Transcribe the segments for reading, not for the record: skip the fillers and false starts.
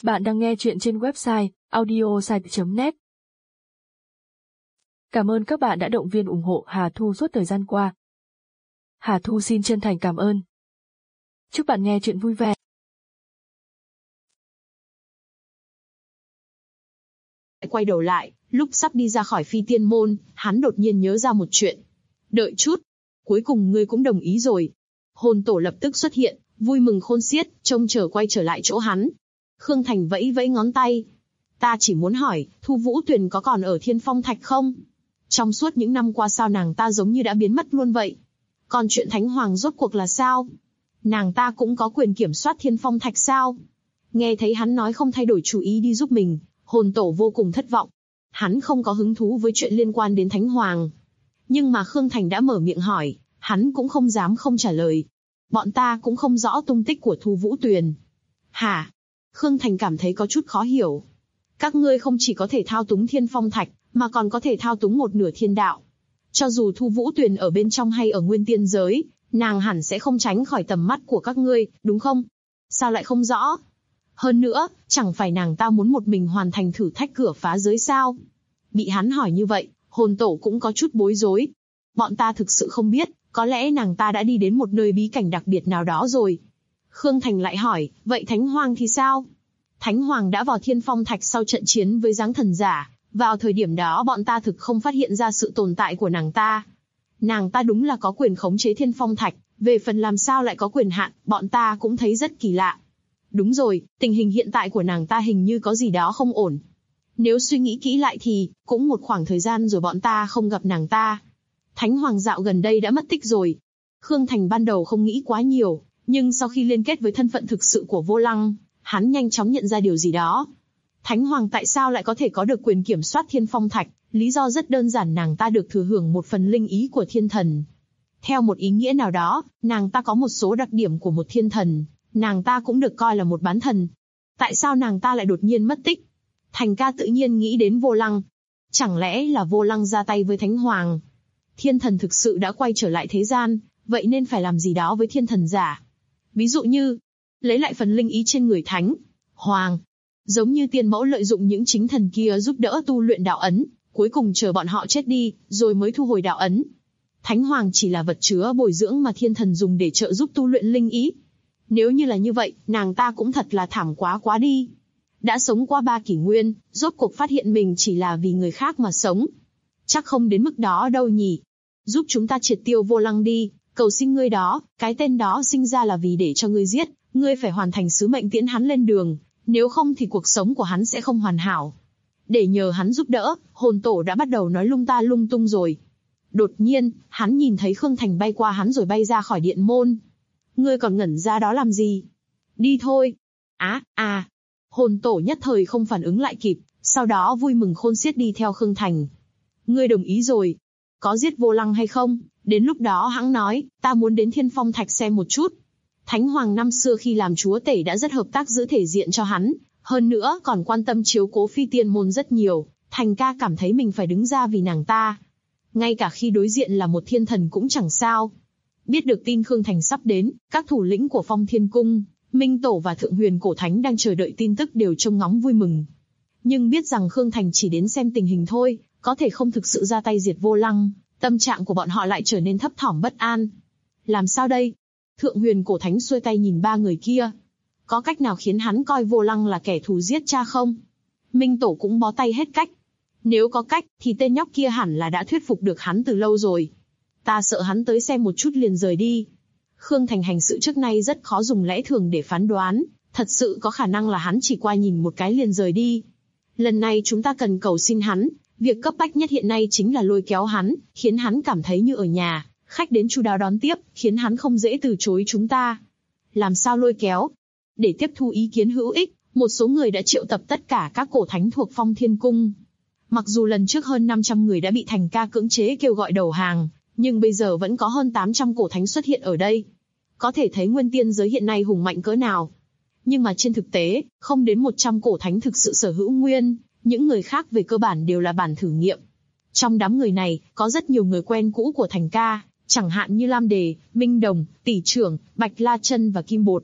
Bạn đang nghe chuyện trên website audiosite.net. Cảm ơn các bạn đã động viên ủng hộ Hà Thu suốt thời gian qua. Hà Thu xin chân thành cảm ơn. Chúc bạn nghe chuyện vui vẻ. Quay đầu lại, lúc sắp đi ra khỏi Phi Tiên Môn, hắn đột nhiên nhớ ra một chuyện. Đợi chút, cuối cùng ngươi cũng đồng ý rồi. Hồn tổ lập tức xuất hiện, vui mừng khôn xiết, trông chờ quay trở lại chỗ hắn. Khương Thành vẫy vẫy ngón tay. Ta chỉ muốn hỏi, Thu Vũ Tuyền có còn ở Thiên Phong Thạch không? Trong suốt những năm qua sao nàng ta giống như đã biến mất luôn vậy? Còn chuyện Thánh Hoàng rốt cuộc là sao? Nàng ta cũng có quyền kiểm soát Thiên Phong Thạch sao? Nghe thấy hắn nói không thay đổi chủ ý đi giúp mình, hồn tổ vô cùng thất vọng. Hắn không có hứng thú với chuyện liên quan đến Thánh Hoàng. Nhưng mà Khương Thành đã mở miệng hỏi, hắn cũng không dám không trả lời. Bọn ta cũng không rõ tung tích của Thu Vũ Tuyền. Hả? Khương Thành cảm thấy có chút khó hiểu. Các ngươi không chỉ có thể thao túng Thiên Phong Thạch, mà còn có thể thao túng một nửa thiên đạo. Cho dù Thu Vũ Tuyền ở bên trong hay ở nguyên tiên giới, nàng hẳn sẽ không tránh khỏi tầm mắt của các ngươi, đúng không? Sao lại không rõ? Hơn nữa, chẳng phải nàng ta muốn một mình hoàn thành thử thách cửa phá giới sao? Bị hắn hỏi như vậy, hồn tổ cũng có chút bối rối. Bọn ta thực sự không biết, có lẽ nàng ta đã đi đến một nơi bí cảnh đặc biệt nào đó rồi. Khương Thành lại hỏi, vậy Thánh Hoàng thì sao? Thánh Hoàng đã vào Thiên Phong Thạch sau trận chiến với Giáng Thần Giả, vào thời điểm đó bọn ta thực không phát hiện ra sự tồn tại của nàng ta. Nàng ta đúng là có quyền khống chế Thiên Phong Thạch, về phần làm sao lại có quyền hạn, bọn ta cũng thấy rất kỳ lạ. Đúng rồi, tình hình hiện tại của nàng ta hình như có gì đó không ổn. Nếu suy nghĩ kỹ lại thì, cũng một khoảng thời gian rồi bọn ta không gặp nàng ta. Thánh Hoàng dạo gần đây đã mất tích rồi. Khương Thành ban đầu không nghĩ quá nhiều, nhưng sau khi liên kết với thân phận thực sự của Vô Lăng, hắn nhanh chóng nhận ra điều gì đó. Thánh Hoàng tại sao lại có thể có được quyền kiểm soát Thiên Phong Thạch? Lý do rất đơn giản, nàng ta được thừa hưởng một phần linh ý của thiên thần. Theo một ý nghĩa nào đó, nàng ta có một số đặc điểm của một thiên thần, nàng ta cũng được coi là một bán thần. Tại sao nàng ta lại đột nhiên mất tích? Thành ca tự nhiên nghĩ đến Vô Lăng. Chẳng lẽ là Vô Lăng ra tay với Thánh Hoàng? Thiên thần thực sự đã quay trở lại thế gian, vậy nên phải làm gì đó với thiên thần giả. Ví dụ như, lấy lại phần linh ý trên người Thánh Hoàng. Giống như Tiên Mẫu lợi dụng những chính thần kia giúp đỡ tu luyện đạo ấn, cuối cùng chờ bọn họ chết đi, rồi mới thu hồi đạo ấn. Thánh Hoàng chỉ là vật chứa bồi dưỡng mà thiên thần dùng để trợ giúp tu luyện linh ý. Nếu như là như vậy, nàng ta cũng thật là thảm quá đi. Đã sống qua 3 kỷ nguyên, rốt cuộc phát hiện mình chỉ là vì người khác mà sống. Chắc không đến mức đó đâu nhỉ. Giúp chúng ta triệt tiêu Vô Lăng đi, cầu xin ngươi đó, cái tên đó sinh ra là vì để cho ngươi giết, ngươi phải hoàn thành sứ mệnh tiễn hắn lên đường, nếu không thì cuộc sống của hắn sẽ không hoàn hảo. Để nhờ hắn giúp đỡ, hồn tổ đã bắt đầu nói lung ta lung tung rồi. Đột nhiên, hắn nhìn thấy Khương Thành bay qua hắn rồi bay ra khỏi điện môn. Ngươi còn ngẩn ra đó làm gì? Đi thôi. Hồn tổ nhất thời không phản ứng lại kịp, sau đó vui mừng khôn xiết đi theo Khương Thành. Ngươi đồng ý rồi. Có giết Vô Lăng hay không? Đến lúc đó hắn nói, ta muốn đến Thiên Phong Thạch xem một chút. Thánh Hoàng năm xưa khi làm chúa tể đã rất hợp tác giữ thể diện cho hắn, hơn nữa còn quan tâm chiếu cố Phi Tiên Môn rất nhiều, Thành ca cảm thấy mình phải đứng ra vì nàng ta. Ngay cả khi đối diện là một thiên thần cũng chẳng sao. Biết được tin Khương Thành sắp đến, các thủ lĩnh của Phong Thiên Cung, Minh Tổ và Thượng Huyền Cổ Thánh đang chờ đợi tin tức đều trông ngóng vui mừng. Nhưng biết rằng Khương Thành chỉ đến xem tình hình thôi, có thể không thực sự ra tay diệt Vô Lăng, tâm trạng của bọn họ lại trở nên thấp thỏm bất an. Làm sao đây? Thượng Huyền Cổ Thánh xuôi tay nhìn 3 người kia. Có cách nào khiến hắn coi Vô Lăng là kẻ thù giết cha không? Minh Tổ cũng bó tay hết cách. Nếu có cách, thì tên nhóc kia hẳn là đã thuyết phục được hắn từ lâu rồi. Ta sợ hắn tới xem một chút liền rời đi. Khương Thành hành sự trước nay rất khó dùng lẽ thường để phán đoán, thật sự có khả năng là hắn chỉ qua nhìn một cái liền rời đi. Lần này chúng ta cần cầu xin hắn, việc cấp bách nhất hiện nay chính là lôi kéo hắn, khiến hắn cảm thấy như ở nhà, khách đến chu đáo đón tiếp, khiến hắn không dễ từ chối chúng ta. Làm sao lôi kéo? Để tiếp thu ý kiến hữu ích, một số người đã triệu tập tất cả các cổ thánh thuộc Phong Thiên Cung. Mặc dù lần trước hơn 500 người đã bị Thành ca cưỡng chế kêu gọi đầu hàng, nhưng bây giờ vẫn có hơn 800 cổ thánh xuất hiện ở đây. Có thể thấy nguyên tiên giới hiện nay hùng mạnh cỡ nào. Nhưng mà trên thực tế, không đến 100 cổ thánh thực sự sở hữu nguyên, những người khác về cơ bản đều là bản thử nghiệm. Trong đám người này, có rất nhiều người quen cũ của Thành ca, chẳng hạn như Lam Đề, Minh Đồng, Tỷ Trưởng, Bạch La Chân và Kim Bột.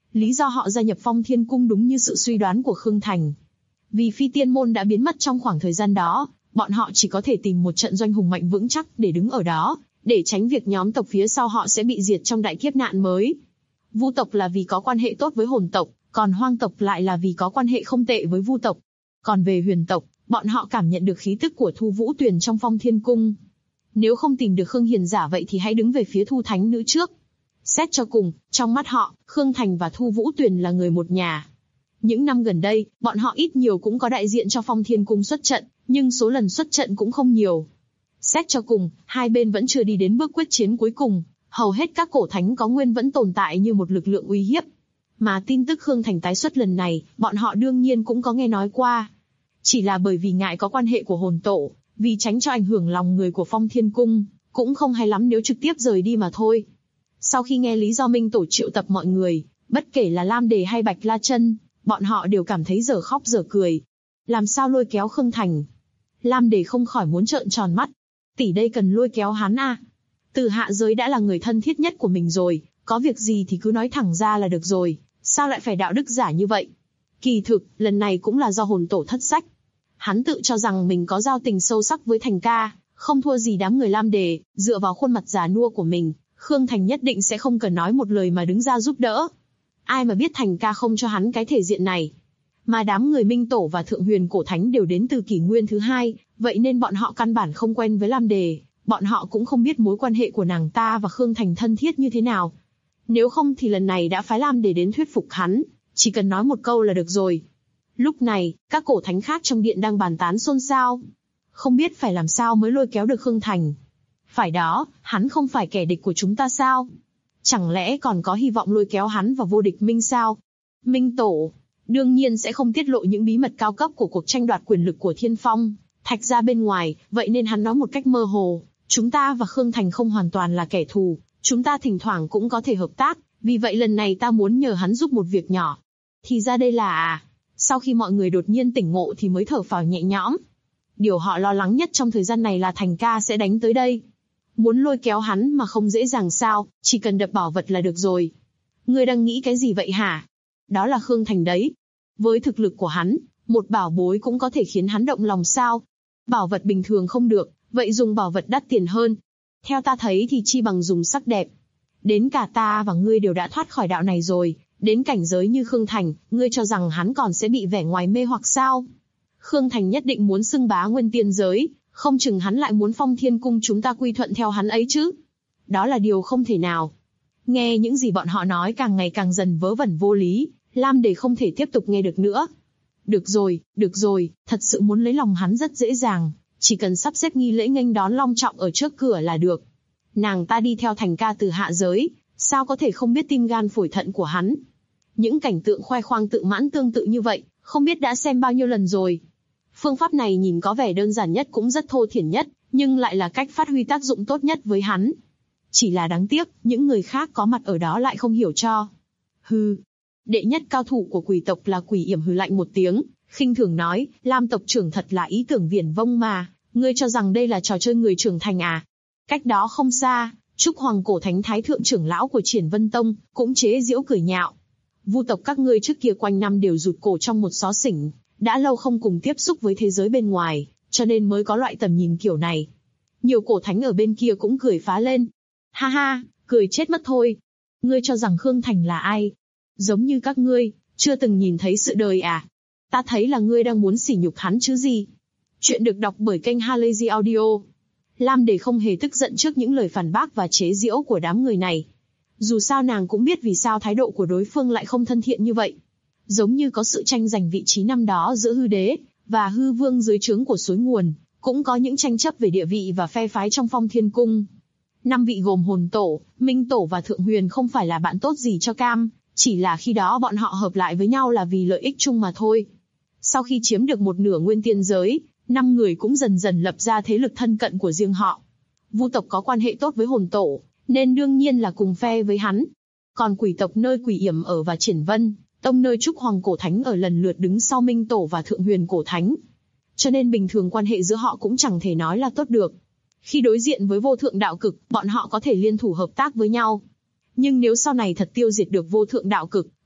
Lý do họ gia nhập Phong Thiên Cung đúng như sự suy đoán của Khương Thành. Vì Phi Tiên Môn đã biến mất trong khoảng thời gian đó, bọn họ chỉ có thể tìm một trận doanh hùng mạnh vững chắc để đứng ở đó, để tránh việc nhóm tộc phía sau họ sẽ bị diệt trong đại kiếp nạn mới. Vu tộc là vì có quan hệ tốt với hồn tộc, còn hoang tộc lại là vì có quan hệ không tệ với vu tộc. Còn về huyền tộc, bọn họ cảm nhận được khí tức của Thu Vũ Tuyền trong Phong Thiên Cung. Nếu không tìm được Khương Hiền giả vậy thì hãy đứng về phía Thu Thánh Nữ trước. Xét cho cùng, trong mắt họ, Khương Thành và Thu Vũ Tuyền là người một nhà. Những năm gần đây, bọn họ ít nhiều cũng có đại diện cho Phong Thiên Cung xuất trận, nhưng số lần xuất trận cũng không nhiều. Xét cho cùng, hai bên vẫn chưa đi đến bước quyết chiến cuối cùng, hầu hết các cổ thánh có nguyên vẫn tồn tại như một lực lượng uy hiếp. Mà tin tức Khương Thành tái xuất lần này, bọn họ đương nhiên cũng có nghe nói qua. Chỉ là bởi vì ngại có quan hệ của hồn tổ, vì tránh cho ảnh hưởng lòng người của Phong Thiên Cung, cũng không hay lắm nếu trực tiếp rời đi mà thôi. Sau khi nghe lý do Minh Tổ triệu tập mọi người, bất kể là Lam Đề hay Bạch La Chân, bọn họ đều cảm thấy dở khóc dở cười. Làm sao lôi kéo Khương Thành? Lam Đề không khỏi muốn trợn tròn mắt. Tỷ đây cần lôi kéo hắn à? Từ hạ giới đã là người thân thiết nhất của mình rồi, có việc gì thì cứ nói thẳng ra là được rồi, sao lại phải đạo đức giả như vậy? Kỳ thực, lần này cũng là do hồn tổ thất sách. Hắn tự cho rằng mình có giao tình sâu sắc với Thành ca, không thua gì đám người Lam Đề, dựa vào khuôn mặt già nua của mình, Khương Thành nhất định sẽ không cần nói một lời mà đứng ra giúp đỡ. Ai mà biết Thành ca không cho hắn cái thể diện này. Mà đám người Minh Tổ và Thượng Huyền Cổ Thánh đều đến từ kỷ nguyên thứ hai, vậy nên bọn họ căn bản không quen với Lam Đề, bọn họ cũng không biết mối quan hệ của nàng ta và Khương Thành thân thiết như thế nào. Nếu không thì lần này đã phái Lam Đề đến thuyết phục hắn, chỉ cần nói một câu là được rồi. Lúc này, các cổ thánh khác trong điện đang bàn tán xôn xao. Không biết phải làm sao mới lôi kéo được Khương Thành. Phải đó, hắn không phải kẻ địch của chúng ta sao? Chẳng lẽ còn có hy vọng lôi kéo hắn vào vô địch minh sao? Minh Tổ, đương nhiên sẽ không tiết lộ những bí mật cao cấp của cuộc tranh đoạt quyền lực của Thiên Phong, Thạch ra bên ngoài, vậy nên hắn nói một cách mơ hồ, chúng ta và Khương Thành không hoàn toàn là kẻ thù, chúng ta thỉnh thoảng cũng có thể hợp tác, vì vậy lần này ta muốn nhờ hắn giúp một việc nhỏ. Thì ra đây là Sau khi mọi người đột nhiên tỉnh ngộ thì mới thở phào nhẹ nhõm. Điều họ lo lắng nhất trong thời gian này là Thành ca sẽ đánh tới đây. Muốn lôi kéo hắn mà không dễ dàng sao, chỉ cần đập bảo vật là được rồi. Ngươi đang nghĩ cái gì vậy hả? Đó là Khương Thành đấy. Với thực lực của hắn, một bảo bối cũng có thể khiến hắn động lòng sao? Bảo vật bình thường không được, vậy dùng bảo vật đắt tiền hơn. Theo ta thấy thì chi bằng dùng sắc đẹp. Đến cả ta và ngươi đều đã thoát khỏi đạo này rồi, đến cảnh giới như Khương Thành, ngươi cho rằng hắn còn sẽ bị vẻ ngoài mê hoặc sao? Khương Thành nhất định muốn xưng bá nguyên tiên giới, không chừng hắn lại muốn Phong Thiên Cung chúng ta quy thuận theo hắn ấy chứ. Đó là điều không thể nào. Nghe những gì bọn họ nói càng ngày càng dần vớ vẩn vô lý, Lam Đề không thể tiếp tục nghe được nữa. Được rồi, thật sự muốn lấy lòng hắn rất dễ dàng, chỉ cần sắp xếp nghi lễ nghênh đón long trọng ở trước cửa là được. Nàng ta đi theo Thành ca từ hạ giới, sao có thể không biết tim gan phổi thận của hắn. Những cảnh tượng khoe khoang tự mãn tương tự như vậy, không biết đã xem bao nhiêu lần rồi. Phương pháp này nhìn có vẻ đơn giản nhất cũng rất thô thiển nhất, nhưng lại là cách phát huy tác dụng tốt nhất với hắn. Chỉ là đáng tiếc, những người khác có mặt ở đó lại không hiểu cho. Hừ. Đệ nhất cao thủ của quỷ tộc là Quỷ Yểm hừ lạnh một tiếng, khinh thường nói, Lam tộc trưởng thật là ý tưởng viển vông mà, ngươi cho rằng đây là trò chơi người trưởng thành à? Cách đó không xa, Trúc Hoàng Cổ Thánh Thái Thượng trưởng lão của Triển Vân Tông, cũng chế giễu cười nhạo. Vu tộc các ngươi trước kia quanh năm đều rụt cổ trong một xó xỉnh, đã lâu không cùng tiếp xúc với thế giới bên ngoài, cho nên mới có loại tầm nhìn kiểu này. Nhiều cổ thánh ở bên kia cũng cười phá lên. Ha ha, cười chết mất thôi. Ngươi cho rằng Khương Thành là ai? Giống như các ngươi, chưa từng nhìn thấy sự đời à? Ta thấy là ngươi đang muốn sỉ nhục hắn chứ gì. Chuyện được đọc bởi kênh Halazy Audio. Lam Đề không hề tức giận trước những lời phản bác và chế giễu của đám người này. Dù sao nàng cũng biết vì sao thái độ của đối phương lại không thân thiện như vậy. Giống như có sự tranh giành vị trí năm đó giữa hư đế và hư vương dưới trướng của suối nguồn, cũng có những tranh chấp về địa vị và phe phái trong Phong Thiên Cung. 5 vị gồm Hồn Tổ, Minh Tổ và Thượng Huyền không phải là bạn tốt gì cho Cam, chỉ là khi đó bọn họ hợp lại với nhau là vì lợi ích chung mà thôi. Sau khi chiếm được một nửa nguyên tiên giới, 5 người cũng dần dần lập ra thế lực thân cận của riêng họ. Vu tộc có quan hệ tốt với Hồn Tổ, nên đương nhiên là cùng phe với hắn. Còn quỷ tộc nơi Quỷ Yểm ở và Triển Vân Tông nơi Trúc Hoàng Cổ Thánh ở lần lượt đứng sau Minh Tổ và Thượng Huyền Cổ Thánh. Cho nên bình thường quan hệ giữa họ cũng chẳng thể nói là tốt được. Khi đối diện với vô thượng đạo cực, bọn họ có thể liên thủ hợp tác với nhau. Nhưng nếu sau này thật tiêu diệt được vô thượng đạo cực,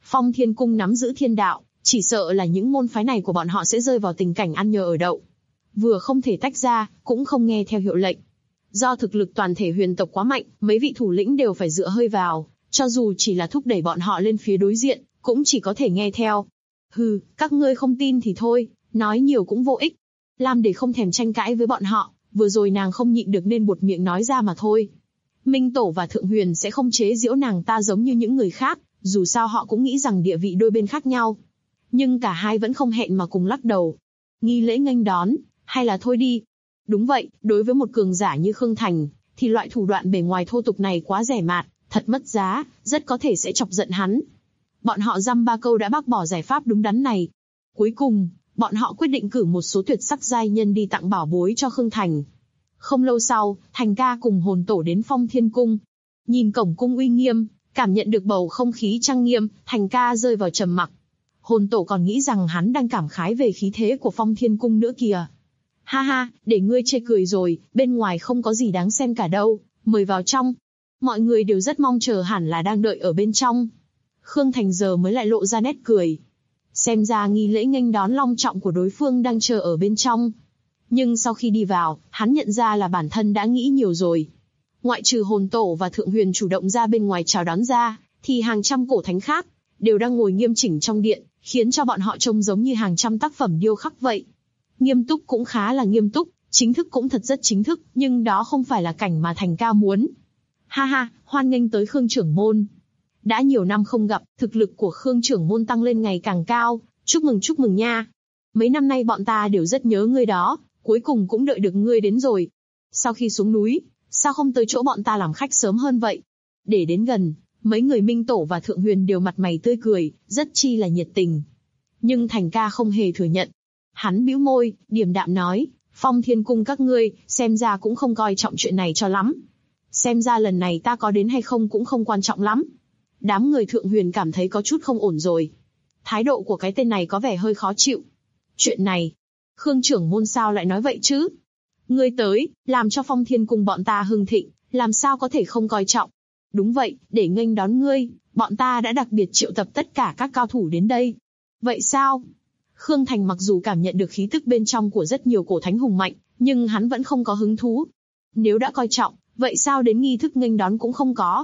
Phong Thiên Cung nắm giữ thiên đạo, chỉ sợ là những môn phái này của bọn họ sẽ rơi vào tình cảnh ăn nhờ ở đậu. Vừa không thể tách ra, cũng không nghe theo hiệu lệnh. Do thực lực toàn thể huyền tộc quá mạnh, mấy vị thủ lĩnh đều phải dựa hơi vào, cho dù chỉ là thúc đẩy bọn họ lên phía đối diện, cũng chỉ có thể nghe theo. Hừ, các ngươi không tin thì thôi, nói nhiều cũng vô ích. Lam Đề không thèm tranh cãi với bọn họ, vừa rồi nàng không nhịn được nên buột miệng nói ra mà thôi. Minh Tổ và Thượng Huyền sẽ không chế giễu nàng ta giống như những người khác, dù sao họ cũng nghĩ rằng địa vị đôi bên khác nhau. Nhưng cả hai vẫn không hẹn mà cùng lắc đầu. Nghi lễ nghênh đón, hay là thôi đi. Đúng vậy, đối với một cường giả như Khương Thành, thì loại thủ đoạn bề ngoài thô tục này quá rẻ mạt, thật mất giá, rất có thể sẽ chọc giận hắn. Bọn họ dăm ba câu đã bác bỏ giải pháp đúng đắn này. Cuối cùng, bọn họ quyết định cử một số tuyệt sắc giai nhân đi tặng bảo bối cho Khương Thành. Không lâu sau, Thành ca cùng Hồn Tổ đến Phong Thiên Cung. Nhìn cổng cung uy nghiêm, cảm nhận được bầu không khí trang nghiêm, Thành ca rơi vào trầm mặc. Hồn Tổ còn nghĩ rằng hắn đang cảm khái về khí thế của Phong Thiên Cung nữa kìa. Ha ha, để ngươi chê cười rồi, bên ngoài không có gì đáng xem cả đâu, mời vào trong. Mọi người đều rất mong chờ, hẳn là đang đợi ở bên trong. Khương Thành giờ mới lại lộ ra nét cười. Xem ra nghi lễ nghênh đón long trọng của đối phương đang chờ ở bên trong. Nhưng sau khi đi vào, hắn nhận ra là bản thân đã nghĩ nhiều rồi. Ngoại trừ Hồn Tổ và Thượng Huyền chủ động ra bên ngoài chào đón ra, thì hàng trăm cổ thánh khác đều đang ngồi nghiêm chỉnh trong điện, khiến cho bọn họ trông giống như hàng trăm tác phẩm điêu khắc vậy. Nghiêm túc cũng khá là nghiêm túc, chính thức cũng thật rất chính thức, nhưng đó không phải là cảnh mà Thành ca muốn. Ha ha, hoan nghênh tới Khương trưởng môn. Đã nhiều năm không gặp, thực lực của Khương trưởng môn tăng lên ngày càng cao, chúc mừng nha. Mấy năm nay bọn ta đều rất nhớ ngươi đó, cuối cùng cũng đợi được ngươi đến rồi. Sau khi xuống núi, sao không tới chỗ bọn ta làm khách sớm hơn vậy? Để đến gần, mấy người Minh Tổ và Thượng Huyền đều mặt mày tươi cười, rất chi là nhiệt tình. Nhưng Thành ca không hề thừa nhận. Hắn bĩu môi, điềm đạm nói, Phong Thiên Cung các ngươi, xem ra cũng không coi trọng chuyện này cho lắm. Xem ra lần này ta có đến hay không cũng không quan trọng lắm. Đám người Thượng Huyền cảm thấy có chút không ổn rồi. Thái độ của cái tên này có vẻ hơi khó chịu. Chuyện này, Khương trưởng môn sao lại nói vậy chứ? Ngươi tới, làm cho Phong Thiên Cung bọn ta hưng thịnh, làm sao có thể không coi trọng? Đúng vậy, để nghênh đón ngươi, bọn ta đã đặc biệt triệu tập tất cả các cao thủ đến đây. Vậy sao? Khương Thành mặc dù cảm nhận được khí tức bên trong của rất nhiều cổ thánh hùng mạnh, nhưng hắn vẫn không có hứng thú. Nếu đã coi trọng, vậy sao đến nghi thức nghênh đón cũng không có?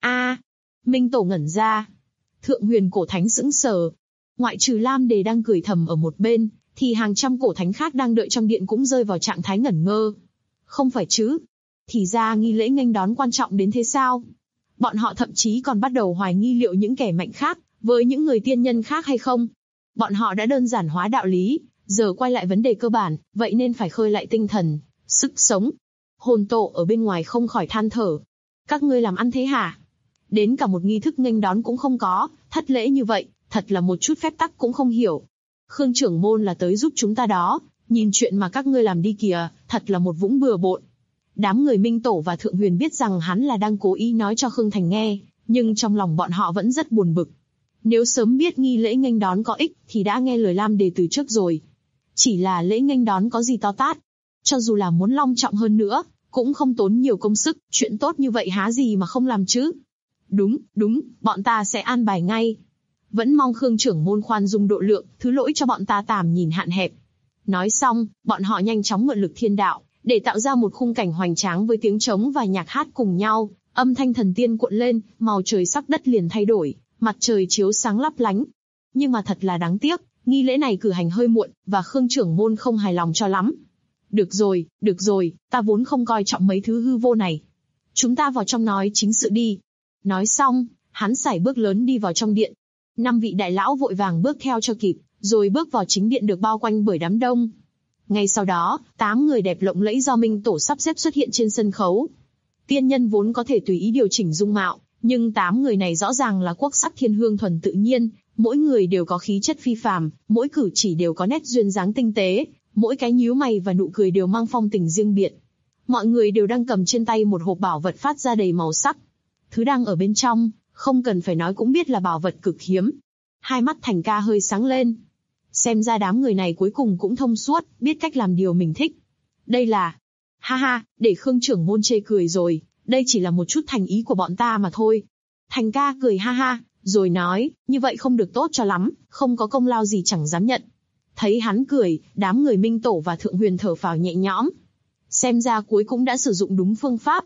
Minh Tổ ngẩn ra. Thượng Huyền cổ thánh sững sờ. Ngoại trừ Lam Đề đang cười thầm ở một bên, thì hàng trăm cổ thánh khác đang đợi trong điện cũng rơi vào trạng thái ngẩn ngơ. Không phải chứ? Thì ra nghi lễ nghênh đón quan trọng đến thế sao? Bọn họ thậm chí còn bắt đầu hoài nghi liệu những kẻ mạnh khác, với những người tiên nhân khác hay không. Bọn họ đã đơn giản hóa đạo lý, giờ quay lại vấn đề cơ bản, vậy nên phải khơi lại tinh thần, sức sống. Hồn Tổ ở bên ngoài không khỏi than thở. Các ngươi làm ăn thế hả? Đến cả một nghi thức nghênh đón cũng không có, thất lễ như vậy, thật là một chút phép tắc cũng không hiểu. Khương trưởng môn là tới giúp chúng ta đó, nhìn chuyện mà các ngươi làm đi kìa, thật là một vũng bừa bộn. Đám người Minh Tổ và Thượng Huyền biết rằng hắn là đang cố ý nói cho Khương Thành nghe, nhưng trong lòng bọn họ vẫn rất buồn bực. Nếu sớm biết nghi lễ nghênh đón có ích thì đã nghe lời Lam Đề từ trước rồi. Chỉ là lễ nghênh đón có gì to tát. Cho dù là muốn long trọng hơn nữa, cũng không tốn nhiều công sức, chuyện tốt như vậy há gì mà không làm chứ. Đúng, bọn ta sẽ an bài ngay. Vẫn mong Khương trưởng môn khoan dung độ lượng, thứ lỗi cho bọn ta tàm nhìn hạn hẹp. Nói xong, bọn họ nhanh chóng mượn lực thiên đạo, để tạo ra một khung cảnh hoành tráng với tiếng trống và nhạc hát cùng nhau, âm thanh thần tiên cuộn lên, màu trời sắc đất liền thay đổi, mặt trời chiếu sáng lấp lánh. Nhưng mà thật là đáng tiếc, nghi lễ này cử hành hơi muộn, và Khương trưởng môn không hài lòng cho lắm. Được rồi, ta vốn không coi trọng mấy thứ hư vô này. Chúng ta vào trong nói chính sự đi. Nói xong, hắn sải bước lớn đi vào trong điện. 5 vị đại lão vội vàng bước theo cho kịp, rồi bước vào chính điện được bao quanh bởi đám đông. Ngay sau đó, 8 người đẹp lộng lẫy do Minh Tổ sắp xếp xuất hiện trên sân khấu. Tiên nhân vốn có thể tùy ý điều chỉnh dung mạo, nhưng 8 người này rõ ràng là quốc sắc thiên hương thuần tự nhiên, mỗi người đều có khí chất phi phàm, mỗi cử chỉ đều có nét duyên dáng tinh tế, mỗi cái nhíu mày và nụ cười đều mang phong tình riêng biệt. Mọi người đều đang cầm trên tay một hộp bảo vật phát ra đầy màu sắc. Thứ đang ở bên trong, không cần phải nói cũng biết là bảo vật cực hiếm. Hai mắt Thành ca hơi sáng lên. Xem ra đám người này cuối cùng cũng thông suốt, biết cách làm điều mình thích. Đây là... Ha, để Khương trưởng môn chê cười rồi, đây chỉ là một chút thành ý của bọn ta mà thôi. Thành ca cười ha, rồi nói, như vậy không được tốt cho lắm, không có công lao gì chẳng dám nhận. Thấy hắn cười, đám người Minh Tổ và Thượng Huyền thở phào nhẹ nhõm. Xem ra cuối cũng đã sử dụng đúng phương pháp.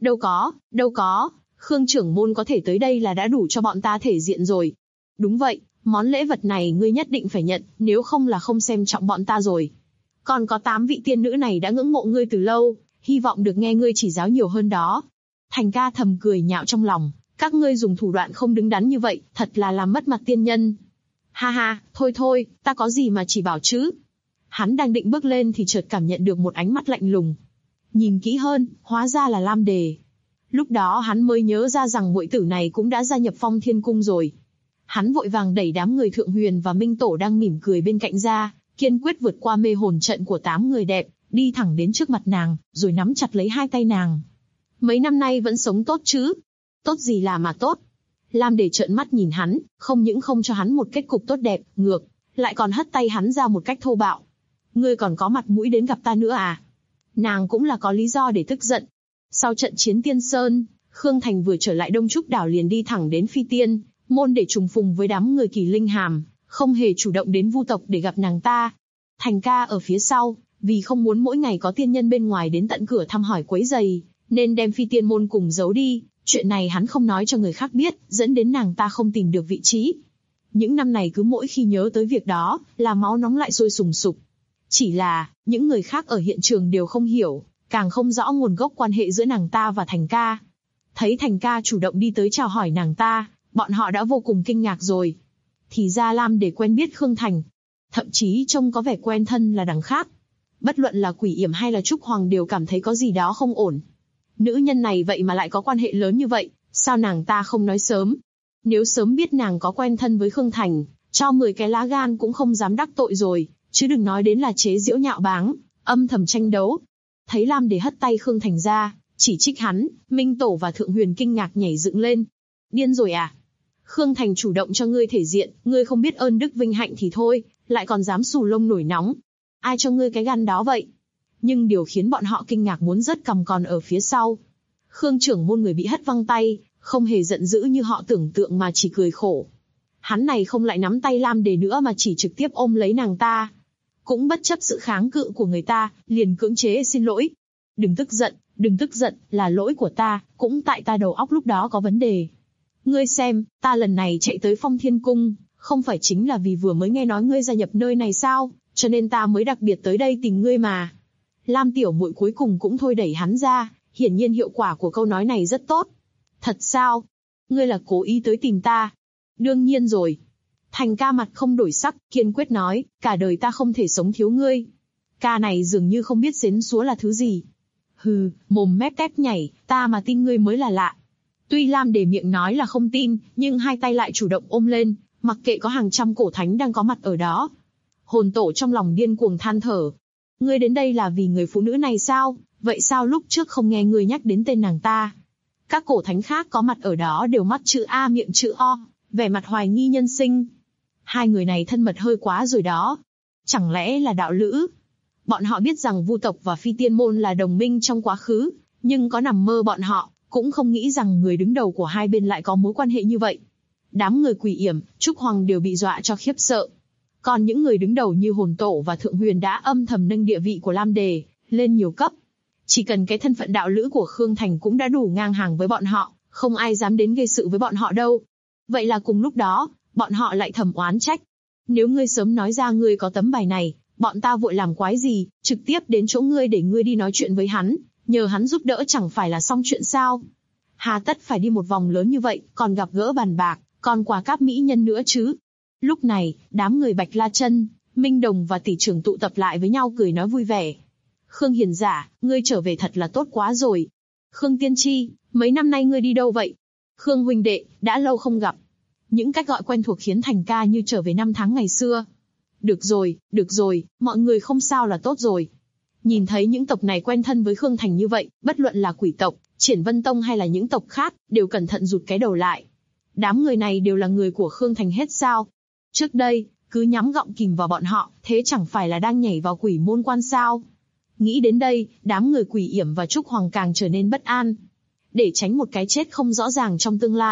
Đâu có, Khương trưởng môn có thể tới đây là đã đủ cho bọn ta thể diện rồi. Đúng vậy, món lễ vật này ngươi nhất định phải nhận, nếu không là không xem trọng bọn ta rồi. Còn có 8 vị tiên nữ này đã ngưỡng mộ ngươi từ lâu, hy vọng được nghe ngươi chỉ giáo nhiều hơn đó. Thành ca thầm cười nhạo trong lòng, các ngươi dùng thủ đoạn không đứng đắn như vậy, thật là làm mất mặt tiên nhân. Ha ha, thôi, ta có gì mà chỉ bảo chứ. Hắn đang định bước lên thì chợt cảm nhận được một ánh mắt lạnh lùng. Nhìn kỹ hơn, hóa ra là Lam Đề. Lúc đó hắn mới nhớ ra rằng muội tử này cũng đã gia nhập Phong Thiên Cung rồi. Hắn vội vàng đẩy đám người Thượng Huyền và Minh Tổ đang mỉm cười bên cạnh ra, kiên quyết vượt qua mê hồn trận của 8 người đẹp, đi thẳng đến trước mặt nàng, rồi nắm chặt lấy hai tay nàng. Mấy năm nay vẫn sống tốt chứ? Tốt gì là mà tốt? Lam Đề trợn mắt nhìn hắn, không những không cho hắn một kết cục tốt đẹp, ngược lại còn hất tay hắn ra một cách thô bạo. Ngươi còn có mặt mũi đến gặp ta nữa à? Nàng cũng là có lý do để tức giận. Sau trận chiến Tiên Sơn, Khương Thành vừa trở lại Đông Trúc Đảo liền đi thẳng đến Phi Tiên môn để trùng phùng với đám người Kỳ Linh Hàm, không hề chủ động đến Vu tộc để gặp nàng ta. Thành ca ở phía sau, vì không muốn mỗi ngày có tiên nhân bên ngoài đến tận cửa thăm hỏi quấy rầy, nên đem Phi Tiên môn cùng giấu đi. Chuyện này hắn không nói cho người khác biết, dẫn đến nàng ta không tìm được vị trí. Những năm này cứ mỗi khi nhớ tới việc đó, là máu nóng lại sôi sùng sục. Chỉ là, những người khác ở hiện trường đều không hiểu, càng không rõ nguồn gốc quan hệ giữa nàng ta và Thành ca. Thấy Thành ca chủ động đi tới chào hỏi nàng ta, bọn họ đã vô cùng kinh ngạc rồi. Thì ra Lam Đề quen biết Khương Thành. Thậm chí trông có vẻ quen thân là đằng khác. Bất luận là Quỷ Yểm hay là Trúc Hoàng đều cảm thấy có gì đó không ổn. Nữ nhân này vậy mà lại có quan hệ lớn như vậy, sao nàng ta không nói sớm? Nếu sớm biết nàng có quen thân với Khương Thành, cho 10 cái lá gan cũng không dám đắc tội rồi, chứ đừng nói đến là chế giễu nhạo báng, âm thầm tranh đấu. Thấy Lam Đề hất tay Khương Thành ra, chỉ trích hắn, Minh Tổ và Thượng Huyền kinh ngạc nhảy dựng lên. Điên rồi à? Khương Thành chủ động cho ngươi thể diện, ngươi không biết ơn đức vinh hạnh thì thôi, lại còn dám xù lông nổi nóng. Ai cho ngươi cái gan đó vậy? Nhưng điều khiến bọn họ kinh ngạc muốn rớt cằm còn ở phía sau. Khương trưởng môn người bị hất văng tay, không hề giận dữ như họ tưởng tượng mà chỉ cười khổ. Hắn này không lại nắm tay Lam Đề nữa mà chỉ trực tiếp ôm lấy nàng ta. Cũng bất chấp sự kháng cự của người ta, liền cưỡng chế xin lỗi. Đừng tức giận, là lỗi của ta, cũng tại ta đầu óc lúc đó có vấn đề. Ngươi xem, ta lần này chạy tới Phong Thiên Cung, không phải chính là vì vừa mới nghe nói ngươi gia nhập nơi này sao, cho nên ta mới đặc biệt tới đây tìm ngươi mà. Lam tiểu muội cuối cùng cũng thôi đẩy hắn ra, hiển nhiên hiệu quả của câu nói này rất tốt. Thật sao? Ngươi là cố ý tới tìm ta? Đương nhiên rồi. Thành ca mặt không đổi sắc, kiên quyết nói, cả đời ta không thể sống thiếu ngươi. Ca này dường như không biết xến xúa là thứ gì. Hừ, mồm mép tép nhảy, ta mà tin ngươi mới là lạ. Tuy Lam Đề miệng nói là không tin, nhưng hai tay lại chủ động ôm lên, mặc kệ có hàng trăm cổ thánh đang có mặt ở đó. Hồn Tổ trong lòng điên cuồng than thở. Ngươi đến đây là vì người phụ nữ này sao? Vậy sao lúc trước không nghe ngươi nhắc đến tên nàng ta? Các cổ thánh khác có mặt ở đó đều mắt chữ A miệng chữ O, vẻ mặt hoài nghi nhân sinh. Hai người này thân mật hơi quá rồi đó. Chẳng lẽ là đạo lữ? Bọn họ biết rằng Vu tộc và Phi Tiên môn là đồng minh trong quá khứ, nhưng có nằm mơ bọn họ cũng không nghĩ rằng người đứng đầu của hai bên lại có mối quan hệ như vậy. Đám người Quỷ Yểm, Trúc Hoàng đều bị dọa cho khiếp sợ. Còn những người đứng đầu như Hồn Tổ và Thượng Huyền đã âm thầm nâng địa vị của Lam Đề lên nhiều cấp. Chỉ cần cái thân phận đạo lữ của Khương Thành cũng đã đủ ngang hàng với bọn họ, không ai dám đến gây sự với bọn họ đâu. Vậy là cùng lúc đó, bọn họ lại thầm oán trách. Nếu ngươi sớm nói ra ngươi có tấm bài này, bọn ta vội làm quái gì, trực tiếp đến chỗ ngươi để ngươi đi nói chuyện với hắn, nhờ hắn giúp đỡ chẳng phải là xong chuyện sao? Hà tất phải đi một vòng lớn như vậy, còn gặp gỡ bàn bạc, còn quà cáp mỹ nhân nữa chứ? Lúc này, đám người Bạch La Chân, Minh Đồng và tỷ trưởng tụ tập lại với nhau cười nói vui vẻ. Khương hiền giả, ngươi trở về thật là tốt quá rồi. Khương tiên tri, mấy năm nay ngươi đi đâu vậy? Khương huynh đệ, đã lâu không gặp. Những cách gọi quen thuộc khiến Thành ca như trở về năm tháng ngày xưa. Được rồi, mọi người không sao là tốt rồi. Nhìn thấy những tộc này quen thân với Khương Thành như vậy, bất luận là Quỷ tộc, Triển Vân Tông hay là những tộc khác, đều cẩn thận rụt cái đầu lại. Đám người này đều là người của Khương Thành hết sao? Trước đây, cứ nhắm gọng kìm vào bọn họ, thế chẳng phải là đang nhảy vào Quỷ môn quan sao? Nghĩ đến đây, đám người Quỷ Yểm và Trúc Hoàng càng trở nên bất an. Để tránh một cái chết không rõ ràng trong tương lai,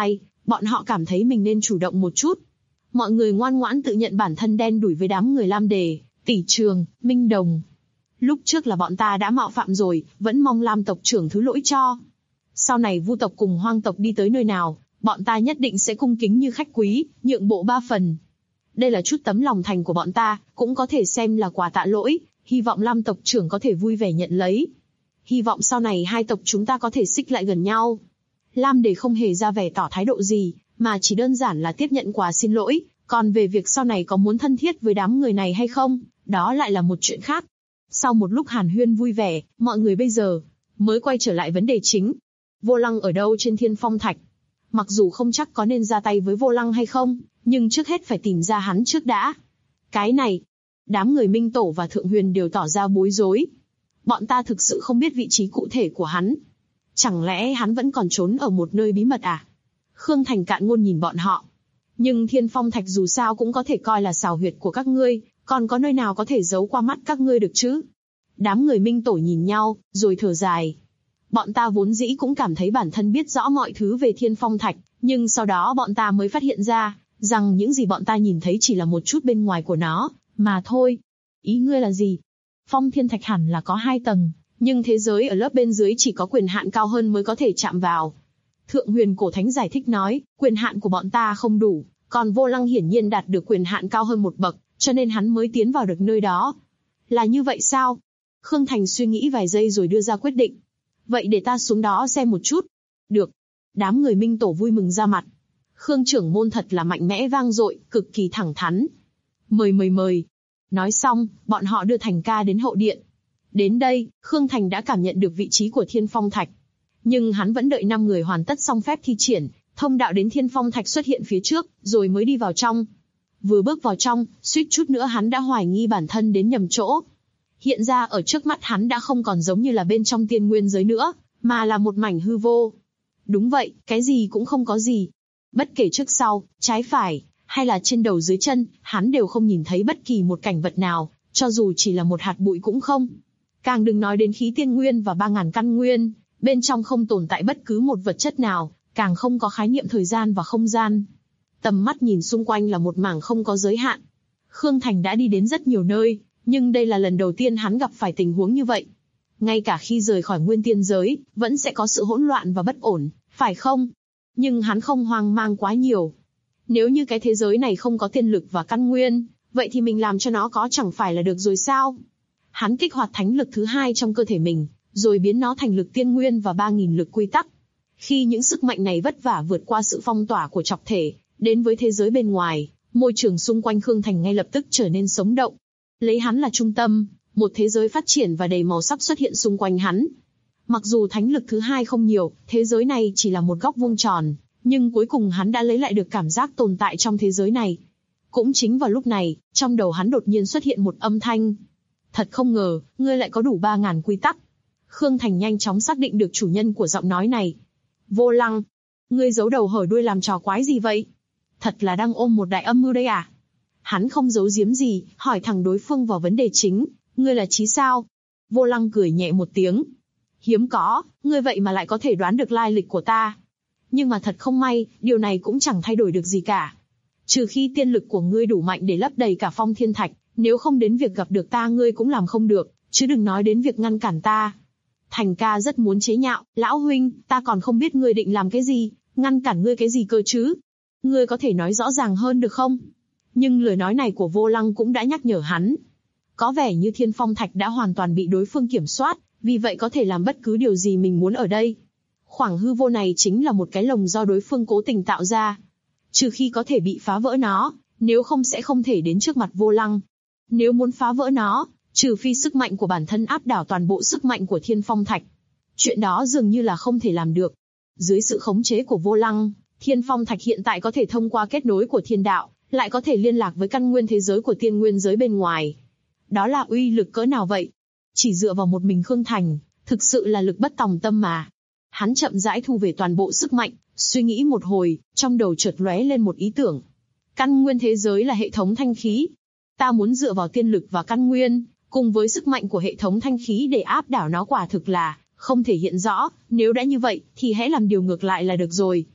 Bọn họ cảm thấy mình nên chủ động một chút. Mọi người ngoan ngoãn tự nhận bản thân đen đủi với đám người Lam Đề, Tỷ Trường, Minh Đồng. Lúc trước là bọn ta đã mạo phạm rồi, vẫn mong Lam tộc trưởng thứ lỗi cho. Sau này Vu tộc cùng Hoang tộc đi tới nơi nào, bọn ta nhất định sẽ cung kính như khách quý, nhượng bộ 3 phần. Đây là chút tấm lòng thành của bọn ta, cũng có thể xem là quà tạ lỗi, hy vọng Lam tộc trưởng có thể vui vẻ nhận lấy. Hy vọng sau này hai tộc chúng ta có thể xích lại gần nhau. Lam Đề không hề ra vẻ tỏ thái độ gì, mà chỉ đơn giản là tiếp nhận quà xin lỗi, còn về việc sau này có muốn thân thiết với đám người này hay không, đó lại là một chuyện khác. Sau một lúc hàn huyên vui vẻ, mọi người bây giờ mới quay trở lại vấn đề chính. Vô Lăng ở đâu trên Thiên Phong Thạch? Mặc dù không chắc có nên ra tay với Vô Lăng hay không, nhưng trước hết phải tìm ra hắn trước đã. Cái này, đám người Minh Tổ và Thượng Huyền đều tỏ ra bối rối. Bọn ta thực sự không biết vị trí cụ thể của hắn. Chẳng lẽ hắn vẫn còn trốn ở một nơi bí mật à? Khương Thành cạn ngôn nhìn bọn họ. Nhưng Thiên Phong Thạch dù sao cũng có thể coi là xào huyệt của các ngươi, còn có nơi nào có thể giấu qua mắt các ngươi được chứ? Đám người Minh Tổ nhìn nhau, rồi thở dài. Bọn ta vốn dĩ cũng cảm thấy bản thân biết rõ mọi thứ về Thiên Phong Thạch, nhưng sau đó bọn ta mới phát hiện ra, rằng những gì bọn ta nhìn thấy chỉ là một chút bên ngoài của nó, mà thôi. Ý ngươi là gì? Phong Thiên Thạch hẳn là có 2 tầng, nhưng thế giới ở lớp bên dưới chỉ có quyền hạn cao hơn mới có thể chạm vào. Thượng Huyền Cổ Thánh giải thích nói, quyền hạn của bọn ta không đủ, còn Vô Lăng hiển nhiên đạt được quyền hạn cao hơn một bậc, cho nên hắn mới tiến vào được nơi đó. Là như vậy sao? Khương Thành suy nghĩ vài giây rồi đưa ra quyết định. Vậy để ta xuống đó xem một chút. Được. Đám người Minh Tổ vui mừng ra mặt. Khương trưởng môn thật là mạnh mẽ vang dội, cực kỳ thẳng thắn. Mời. Nói xong, bọn họ đưa Thành ca đến hậu điện. Đến đây, Khương Thành đã cảm nhận được vị trí của Thiên Phong Thạch. Nhưng hắn vẫn đợi 5 người hoàn tất xong phép thi triển, thông đạo đến Thiên Phong Thạch xuất hiện phía trước, rồi mới đi vào trong. Vừa bước vào trong, suýt chút nữa hắn đã hoài nghi bản thân đến nhầm chỗ. Hiện ra ở trước mắt hắn đã không còn giống như là bên trong tiên nguyên giới nữa, mà là một mảnh hư vô. Đúng vậy, cái gì cũng không có gì. Bất kể trước sau, trái phải, hay là trên đầu dưới chân, hắn đều không nhìn thấy bất kỳ một cảnh vật nào, cho dù chỉ là một hạt bụi cũng không. Càng đừng nói đến khí tiên nguyên và 3000 căn nguyên, bên trong không tồn tại bất cứ một vật chất nào, càng không có khái niệm thời gian và không gian. Tầm mắt nhìn xung quanh là một mảng không có giới hạn. Khương Thành đã đi đến rất nhiều nơi, nhưng đây là lần đầu tiên hắn gặp phải tình huống như vậy. Ngay cả khi rời khỏi nguyên tiên giới, vẫn sẽ có sự hỗn loạn và bất ổn, phải không? Nhưng hắn không hoang mang quá nhiều. Nếu như cái thế giới này không có tiên lực và căn nguyên, vậy thì mình làm cho nó có chẳng phải là được rồi sao? Hắn kích hoạt thánh lực thứ 2 trong cơ thể mình, rồi biến nó thành lực tiên nguyên và 3000 lực quy tắc. Khi những sức mạnh này vất vả vượt qua sự phong tỏa của trọc thể, đến với thế giới bên ngoài, môi trường xung quanh Khương Thành ngay lập tức trở nên sống động. Lấy hắn là trung tâm, một thế giới phát triển và đầy màu sắc xuất hiện xung quanh hắn. Mặc dù thánh lực thứ 2 không nhiều, thế giới này chỉ là một góc vuông tròn, nhưng cuối cùng hắn đã lấy lại được cảm giác tồn tại trong thế giới này. Cũng chính vào lúc này, trong đầu hắn đột nhiên xuất hiện một âm thanh. Thật không ngờ, ngươi lại có đủ 3000 quy tắc. Khương Thành nhanh chóng xác định được chủ nhân của giọng nói này. Vô Lăng, ngươi giấu đầu hở đuôi làm trò quái gì vậy? Thật là đang ôm một đại âm mưu đây à? Hắn không giấu giếm gì, hỏi thẳng đối phương vào vấn đề chính, ngươi là Chí sao? Vô Lăng cười nhẹ một tiếng. Hiếm có, ngươi vậy mà lại có thể đoán được lai lịch của ta. Nhưng mà thật không may, điều này cũng chẳng thay đổi được gì cả. Trừ khi tiên lực của ngươi đủ mạnh để lấp đầy cả Phong Thiên Thạch, nếu không đến việc gặp được ta ngươi cũng làm không được, chứ đừng nói đến việc ngăn cản ta. Thành ca rất muốn chế nhạo, lão huynh, ta còn không biết ngươi định làm cái gì, ngăn cản ngươi cái gì cơ chứ? Ngươi có thể nói rõ ràng hơn được không? Nhưng lời nói này của Vô Lăng cũng đã nhắc nhở hắn. Có vẻ như Thiên Phong Thạch đã hoàn toàn bị đối phương kiểm soát, vì vậy có thể làm bất cứ điều gì mình muốn ở đây. Khoảng hư vô này chính là một cái lồng do đối phương cố tình tạo ra. Trừ khi có thể bị phá vỡ nó, nếu không sẽ không thể đến trước mặt Vô Lăng. Nếu muốn phá vỡ nó, trừ phi sức mạnh của bản thân áp đảo toàn bộ sức mạnh của Thiên Phong Thạch. Chuyện đó dường như là không thể làm được. Dưới sự khống chế của Vô Lăng, Thiên Phong Thạch hiện tại có thể thông qua kết nối của thiên đạo, lại có thể liên lạc với căn nguyên thế giới của tiên nguyên giới bên ngoài. Đó là uy lực cỡ nào vậy? Chỉ dựa vào một mình Khương Thành, thực sự là lực bất tòng tâm mà. Hắn chậm rãi thu về toàn bộ sức mạnh, suy nghĩ một hồi, trong đầu chợt lóe lên một ý tưởng. Căn nguyên thế giới là hệ thống thanh khí. Ta muốn dựa vào tiên lực và căn nguyên, cùng với sức mạnh của hệ thống thanh khí để áp đảo nó quả thực là không thể hiện rõ, nếu đã như vậy, thì hãy làm điều ngược lại là được rồi.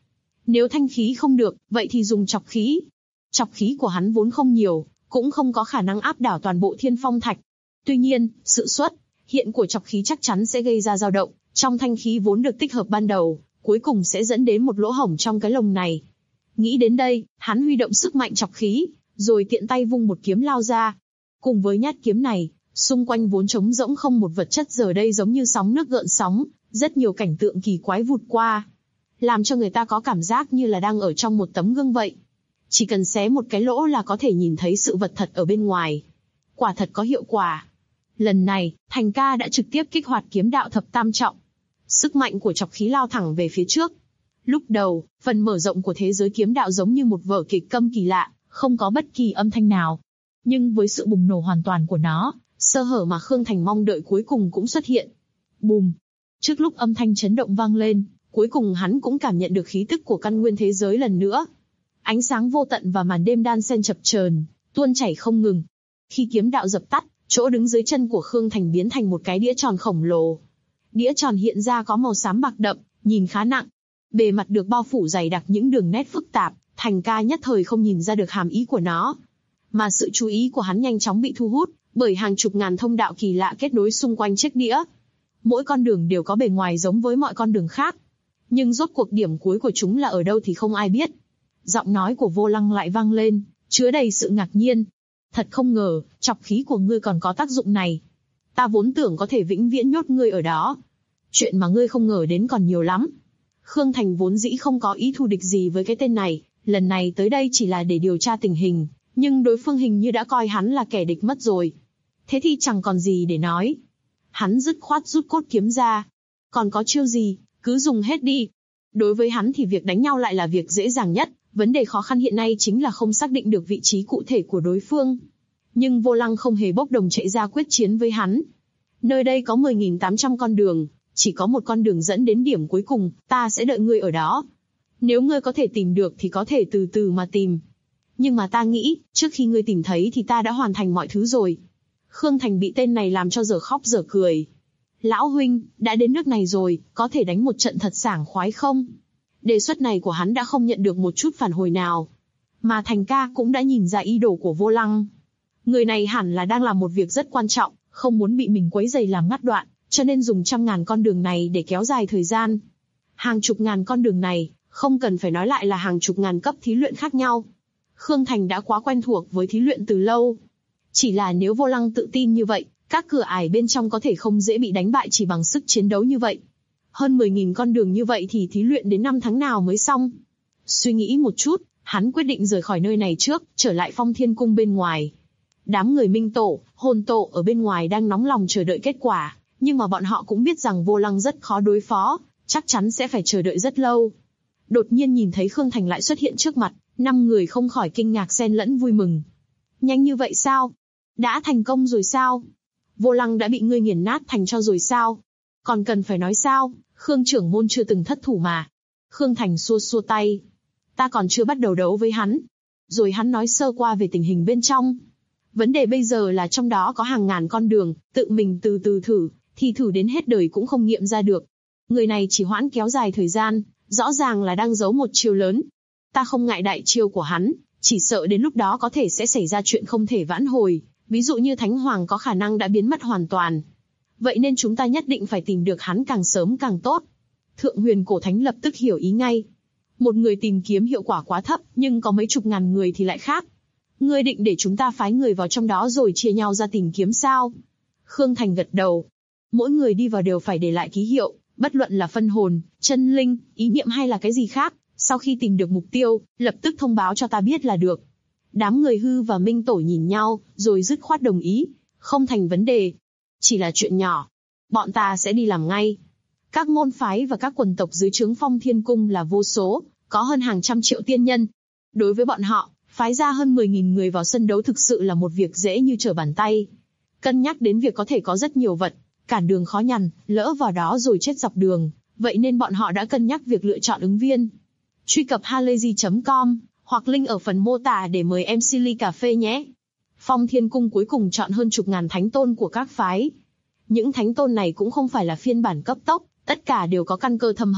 Nếu thanh khí không được, vậy thì dùng chọc khí. Chọc khí của hắn vốn không nhiều, cũng không có khả năng áp đảo toàn bộ Thiên Phong Thạch. Tuy nhiên, sự xuất hiện của chọc khí chắc chắn sẽ gây ra dao động, trong thanh khí vốn được tích hợp ban đầu, cuối cùng sẽ dẫn đến một lỗ hổng trong cái lồng này. Nghĩ đến đây, hắn huy động sức mạnh chọc khí, rồi tiện tay vung một kiếm lao ra. Cùng với nhát kiếm này, xung quanh vốn trống rỗng không một vật chất giờ đây giống như sóng nước gợn sóng, rất nhiều cảnh tượng kỳ quái vụt qua, làm cho người ta có cảm giác như là đang ở trong một tấm gương vậy. Chỉ cần xé một cái lỗ là có thể nhìn thấy sự vật thật ở bên ngoài. Quả thật có hiệu quả. Lần này, Thành Ca đã trực tiếp kích hoạt kiếm đạo thập tam trọng. Sức mạnh của chọc khí lao thẳng về phía trước. Lúc đầu, phần mở rộng của thế giới kiếm đạo giống như một vở kịch câm kỳ lạ, không có bất kỳ âm thanh nào. Nhưng với sự bùng nổ hoàn toàn của nó, sơ hở mà Khương Thành mong đợi cuối cùng cũng xuất hiện. Bùm! Trước lúc âm thanh chấn động vang lên, cuối cùng hắn cũng cảm nhận được khí tức của căn nguyên thế giới lần nữa. Ánh sáng vô tận và màn đêm đan xen chập chờn, tuôn chảy không ngừng. Khi kiếm đạo dập tắt, chỗ đứng dưới chân của Khương Thành biến thành một cái đĩa tròn khổng lồ. Đĩa tròn hiện ra có màu xám bạc đậm, nhìn khá nặng. Bề mặt được bao phủ dày đặc những đường nét phức tạp, Thành Ca nhất thời không nhìn ra được hàm ý của nó. Mà sự chú ý của hắn nhanh chóng bị thu hút, bởi hàng chục ngàn thông đạo kỳ lạ kết nối xung quanh chiếc đĩa. Mỗi con đường đều có bề ngoài giống với mọi con đường khác. Nhưng rốt cuộc điểm cuối của chúng là ở đâu thì không ai biết. Giọng nói của Vô Lăng lại vang lên, chứa đầy sự ngạc nhiên. Thật không ngờ, chọc khí của ngươi còn có tác dụng này. Ta vốn tưởng có thể vĩnh viễn nhốt ngươi ở đó. Chuyện mà ngươi không ngờ đến còn nhiều lắm. Khương Thành vốn dĩ không có ý thù địch gì với cái tên này, lần này tới đây chỉ là để điều tra tình hình, nhưng đối phương hình như đã coi hắn là kẻ địch mất rồi. Thế thì chẳng còn gì để nói. Hắn dứt khoát rút cốt kiếm ra. Còn có chiêu gì, cứ dùng hết đi. Đối với hắn thì việc đánh nhau lại là việc dễ dàng nhất, vấn đề khó khăn hiện nay chính là không xác định được vị trí cụ thể của đối phương. Nhưng Vô Lăng không hề bốc đồng chạy ra quyết chiến với hắn. Nơi đây có 10.800 con đường, chỉ có một con đường dẫn đến điểm cuối cùng, ta sẽ đợi ngươi ở đó. Nếu ngươi có thể tìm được thì có thể từ từ mà tìm. Nhưng mà ta nghĩ, trước khi ngươi tìm thấy thì ta đã hoàn thành mọi thứ rồi. Khương Thành bị tên này làm cho dở khóc dở cười. Lão huynh, đã đến nước này rồi, có thể đánh một trận thật sảng khoái không? Đề xuất này của hắn đã không nhận được một chút phản hồi nào. Mà Thành Ca cũng đã nhìn ra ý đồ của Vô Lăng. Người này hẳn là đang làm một việc rất quan trọng, không muốn bị mình quấy rầy làm ngắt đoạn, cho nên dùng trăm ngàn con đường này để kéo dài thời gian. Hàng chục ngàn con đường này, không cần phải nói lại là hàng chục ngàn cấp thí luyện khác nhau. Khương Thành đã quá quen thuộc với thí luyện từ lâu. Chỉ là nếu Vô Lăng tự tin như vậy, các cửa ải bên trong có thể không dễ bị đánh bại chỉ bằng sức chiến đấu như vậy. Hơn 10.000 con đường như vậy thì thí luyện đến năm tháng nào mới xong? Suy nghĩ một chút, hắn quyết định rời khỏi nơi này trước, trở lại Phong Thiên Cung bên ngoài. Đám người Minh Tổ, Hồn Tổ ở bên ngoài đang nóng lòng chờ đợi kết quả, nhưng mà bọn họ cũng biết rằng Vô Lăng rất khó đối phó, chắc chắn sẽ phải chờ đợi rất lâu. Đột nhiên nhìn thấy Khương Thành lại xuất hiện trước mặt, 5 người không khỏi kinh ngạc xen lẫn vui mừng. Nhanh như vậy sao? Đã thành công rồi sao? Vô Lăng đã bị ngươi nghiền nát thành cho rồi sao? Còn cần phải nói sao? Khương trưởng môn chưa từng thất thủ mà. Khương Thành xua xua tay. Ta còn chưa bắt đầu đấu với hắn. Rồi hắn nói sơ qua về tình hình bên trong. Vấn đề bây giờ là trong đó có hàng ngàn con đường, tự mình từ từ thử, thì thử đến hết đời cũng không nghiệm ra được. Người này chỉ hoãn kéo dài thời gian, rõ ràng là đang giấu một chiêu lớn. Ta không ngại đại chiêu của hắn, chỉ sợ đến lúc đó có thể sẽ xảy ra chuyện không thể vãn hồi, ví dụ như Thánh Hoàng có khả năng đã biến mất hoàn toàn. Vậy nên chúng ta nhất định phải tìm được hắn càng sớm càng tốt. Thượng Huyền Cổ Thánh lập tức hiểu ý ngay. Một người tìm kiếm hiệu quả quá thấp, nhưng có mấy chục ngàn người thì lại khác. Ngươi định để chúng ta phái người vào trong đó rồi chia nhau ra tìm kiếm sao? Khương Thành gật đầu. Mỗi người đi vào đều phải để lại ký hiệu, bất luận là phân hồn, chân linh, ý niệm hay là cái gì khác. Sau khi tìm được mục tiêu, lập tức thông báo cho ta biết là được. Đám người Hư và Minh Tổ nhìn nhau, rồi dứt khoát đồng ý. Không thành vấn đề. Chỉ là chuyện nhỏ. Bọn ta sẽ đi làm ngay. Các môn phái và các quần tộc dưới trướng Phong Thiên Cung là vô số, có hơn hàng trăm triệu tiên nhân. Đối với bọn họ, phái ra hơn 10.000 người vào sân đấu thực sự là một việc dễ như trở bàn tay. Cân nhắc đến việc có thể có rất nhiều vật, cản đường khó nhằn, lỡ vào đó rồi chết dọc đường, vậy nên bọn họ đã cân nhắc việc lựa chọn ứng viên. Truy cập halayzi.com hoặc link ở phần mô tả để mời MC ly cà phê nhé. Phong Thiên Cung cuối cùng chọn hơn chục ngàn thánh tôn của các phái. Những thánh tôn này cũng không phải là phiên bản cấp tốc, tất cả đều có căn cơ thâm hậu,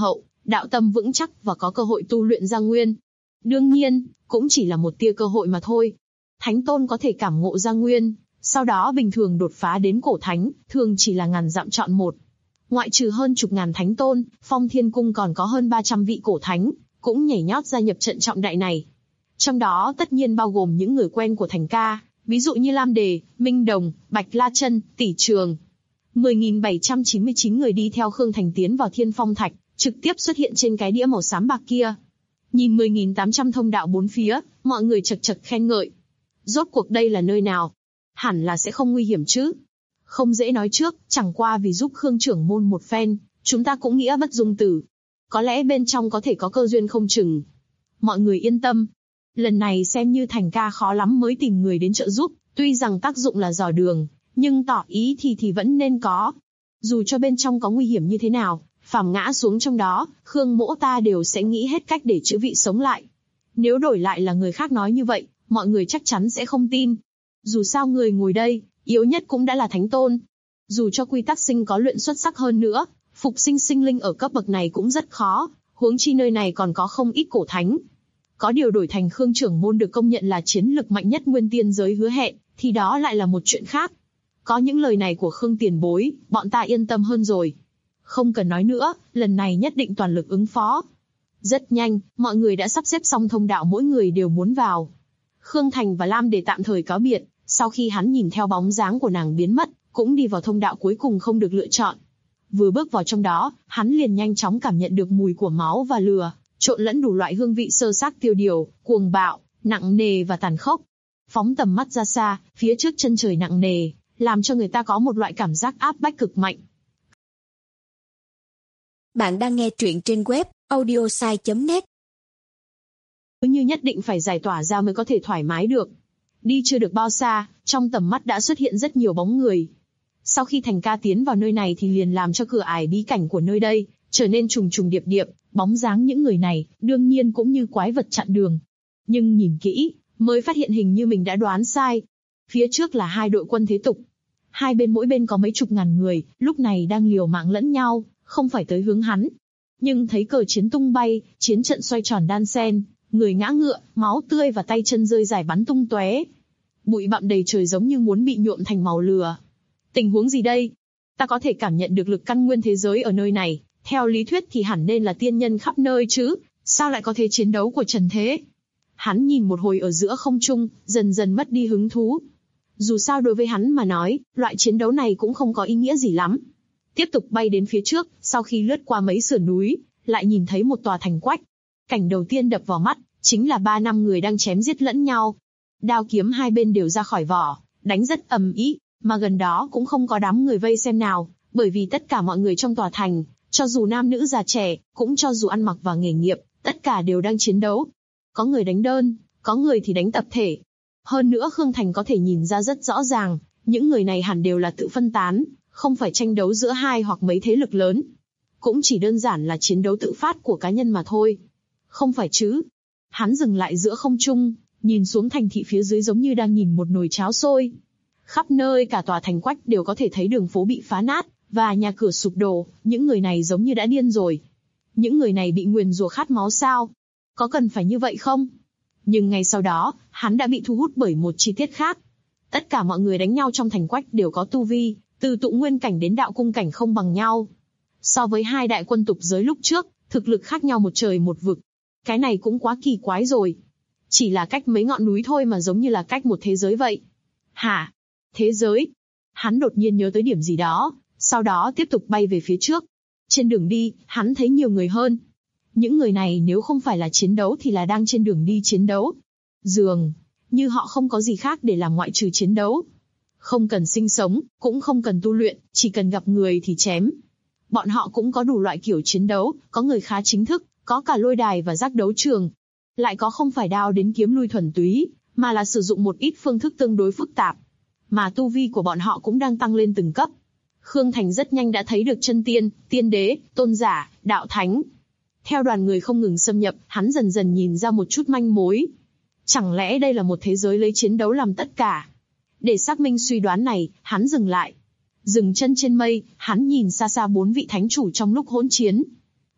đạo tâm vững chắc và có cơ hội tu luyện ra nguyên. Đương nhiên, cũng chỉ là một tia cơ hội mà thôi. Thánh tôn có thể cảm ngộ ra nguyên, sau đó bình thường đột phá đến cổ thánh, thường chỉ là ngàn dặm chọn một. Ngoại trừ hơn chục ngàn thánh tôn, Phong Thiên Cung còn có hơn 300 vị cổ thánh, cũng nhảy nhót gia nhập trận trọng đại này. Trong đó tất nhiên bao gồm những người quen của Thành Ca, ví dụ như Lam Đề, Minh Đồng, Bạch La Chân, Tỷ Trường. 10.799 người đi theo Khương Thành tiến vào Thiên Phong Thạch, trực tiếp xuất hiện trên cái đĩa màu xám bạc kia. Nhìn 10.800 thông đạo bốn phía, mọi người chật chật khen ngợi. Rốt cuộc đây là nơi nào? Hẳn là sẽ không nguy hiểm chứ? Không dễ nói trước, chẳng qua vì giúp Khương trưởng môn một phen, chúng ta cũng nghĩa bất dung tử. Có lẽ bên trong có thể có cơ duyên không chừng. Mọi người yên tâm. Lần này xem như Thành Ca khó lắm mới tìm người đến trợ giúp, tuy rằng tác dụng là dò đường, nhưng tỏ ý thì vẫn nên có. Dù cho bên trong có nguy hiểm như thế nào, phàm ngã xuống trong đó, Khương mỗ ta đều sẽ nghĩ hết cách để chữa vị sống lại. Nếu đổi lại là người khác nói như vậy, mọi người chắc chắn sẽ không tin. Dù sao người ngồi đây, yếu nhất cũng đã là thánh tôn. Dù cho quy tắc sinh có luyện xuất sắc hơn nữa, phục sinh sinh linh ở cấp bậc này cũng rất khó, huống chi nơi này còn có không ít cổ thánh. Có điều đổi thành Khương trưởng môn được công nhận là chiến lực mạnh nhất nguyên tiên giới hứa hẹn, thì đó lại là một chuyện khác. Có những lời này của Khương tiền bối, bọn ta yên tâm hơn rồi. Không cần nói nữa, lần này nhất định toàn lực ứng phó. Rất nhanh, mọi người đã sắp xếp xong thông đạo mỗi người đều muốn vào. Khương Thành và Lam Đề tạm thời cáo biệt, sau khi hắn nhìn theo bóng dáng của nàng biến mất, cũng đi vào thông đạo cuối cùng không được lựa chọn. Vừa bước vào trong đó, hắn liền nhanh chóng cảm nhận được mùi của máu và lửa, trộn lẫn đủ loại hương vị sơ xác tiêu điều, cuồng bạo, nặng nề và tàn khốc. Phóng tầm mắt ra xa, phía trước chân trời nặng nề, làm cho người ta có một loại cảm giác áp bách cực mạnh. Bạn đang nghe truyện trên web audiosai.net. Cứ như nhất định phải giải tỏa ra mới có thể thoải mái được. Đi chưa được bao xa, trong tầm mắt đã xuất hiện rất nhiều bóng người. Sau khi Thành Ca tiến vào nơi này thì liền làm cho cửa ải bí cảnh của nơi đây trở nên trùng trùng điệp điệp, bóng dáng những người này đương nhiên cũng như quái vật chặn đường. Nhưng nhìn kỹ, mới phát hiện hình như mình đã đoán sai. Phía trước là hai đội quân thế tục. Hai bên mỗi bên có mấy chục ngàn người, lúc này đang liều mạng lẫn nhau, không phải tới hướng hắn. Nhưng thấy cờ chiến tung bay, chiến trận xoay tròn đan sen, người ngã ngựa, máu tươi và tay chân rơi rải bắn tung tóe. Bụi bặm đầy trời giống như muốn bị nhuộm thành màu lửa. Tình huống gì đây? Ta có thể cảm nhận được lực căn nguyên thế giới ở nơi này, theo lý thuyết thì hẳn nên là tiên nhân khắp nơi chứ, sao lại có thế chiến đấu của trần thế? Hắn nhìn một hồi ở giữa không trung, dần dần mất đi hứng thú. Dù sao đối với hắn mà nói, loại chiến đấu này cũng không có ý nghĩa gì lắm. Tiếp tục bay đến phía trước, sau khi lướt qua mấy sườn núi, lại nhìn thấy một tòa thành quách. Cảnh đầu tiên đập vào mắt, chính là 3-5 người đang chém giết lẫn nhau. Đao kiếm hai bên đều ra khỏi vỏ, đánh rất ầm ĩ, mà gần đó cũng không có đám người vây xem nào, bởi vì tất cả mọi người trong tòa thành, cho dù nam nữ già trẻ, cũng cho dù ăn mặc và nghề nghiệp, tất cả đều đang chiến đấu. Có người đánh đơn, có người thì đánh tập thể. Hơn nữa Khương Thành có thể nhìn ra rất rõ ràng, những người này hẳn đều là tự phân tán, không phải tranh đấu giữa hai hoặc mấy thế lực lớn. Cũng chỉ đơn giản là chiến đấu tự phát của cá nhân mà thôi. Không phải chứ. Hắn dừng lại giữa không trung, nhìn xuống thành thị phía dưới giống như đang nhìn một nồi cháo sôi. Khắp nơi cả tòa thành quách đều có thể thấy đường phố bị phá nát, và nhà cửa sụp đổ, những người này giống như đã điên rồi. Những người này bị nguyền rủa khát máu sao? Có cần phải như vậy không? Nhưng ngay sau đó, hắn đã bị thu hút bởi một chi tiết khác. Tất cả mọi người đánh nhau trong thành quách đều có tu vi, từ tụ nguyên cảnh đến đạo cung cảnh không bằng nhau. So với hai đại quân tục giới lúc trước, thực lực khác nhau một trời một vực. Cái này cũng quá kỳ quái rồi. Chỉ là cách mấy ngọn núi thôi mà giống như là cách một thế giới vậy. Hả? Thế giới? Hắn đột nhiên nhớ tới điểm gì đó, sau đó tiếp tục bay về phía trước. Trên đường đi, hắn thấy nhiều người hơn. Những người này nếu không phải là chiến đấu thì là đang trên đường đi chiến đấu. Dường như họ không có gì khác để làm ngoại trừ chiến đấu. Không cần sinh sống, cũng không cần tu luyện, chỉ cần gặp người thì chém. Bọn họ cũng có đủ loại kiểu chiến đấu, có người khá chính thức, có cả lôi đài và giác đấu trường. Lại có không phải đao đến kiếm lui thuần túy, mà là sử dụng một ít phương thức tương đối phức tạp. Mà tu vi của bọn họ cũng đang tăng lên từng cấp. Khương Thành rất nhanh đã thấy được chân tiên, tiên đế, tôn giả, đạo thánh. Theo đoàn người không ngừng xâm nhập, hắn dần dần nhìn ra một chút manh mối. Chẳng lẽ đây là một thế giới lấy chiến đấu làm tất cả? Để xác minh suy đoán này, hắn dừng lại. Dừng chân trên mây, hắn nhìn xa xa 4 vị thánh chủ trong lúc hỗn chiến.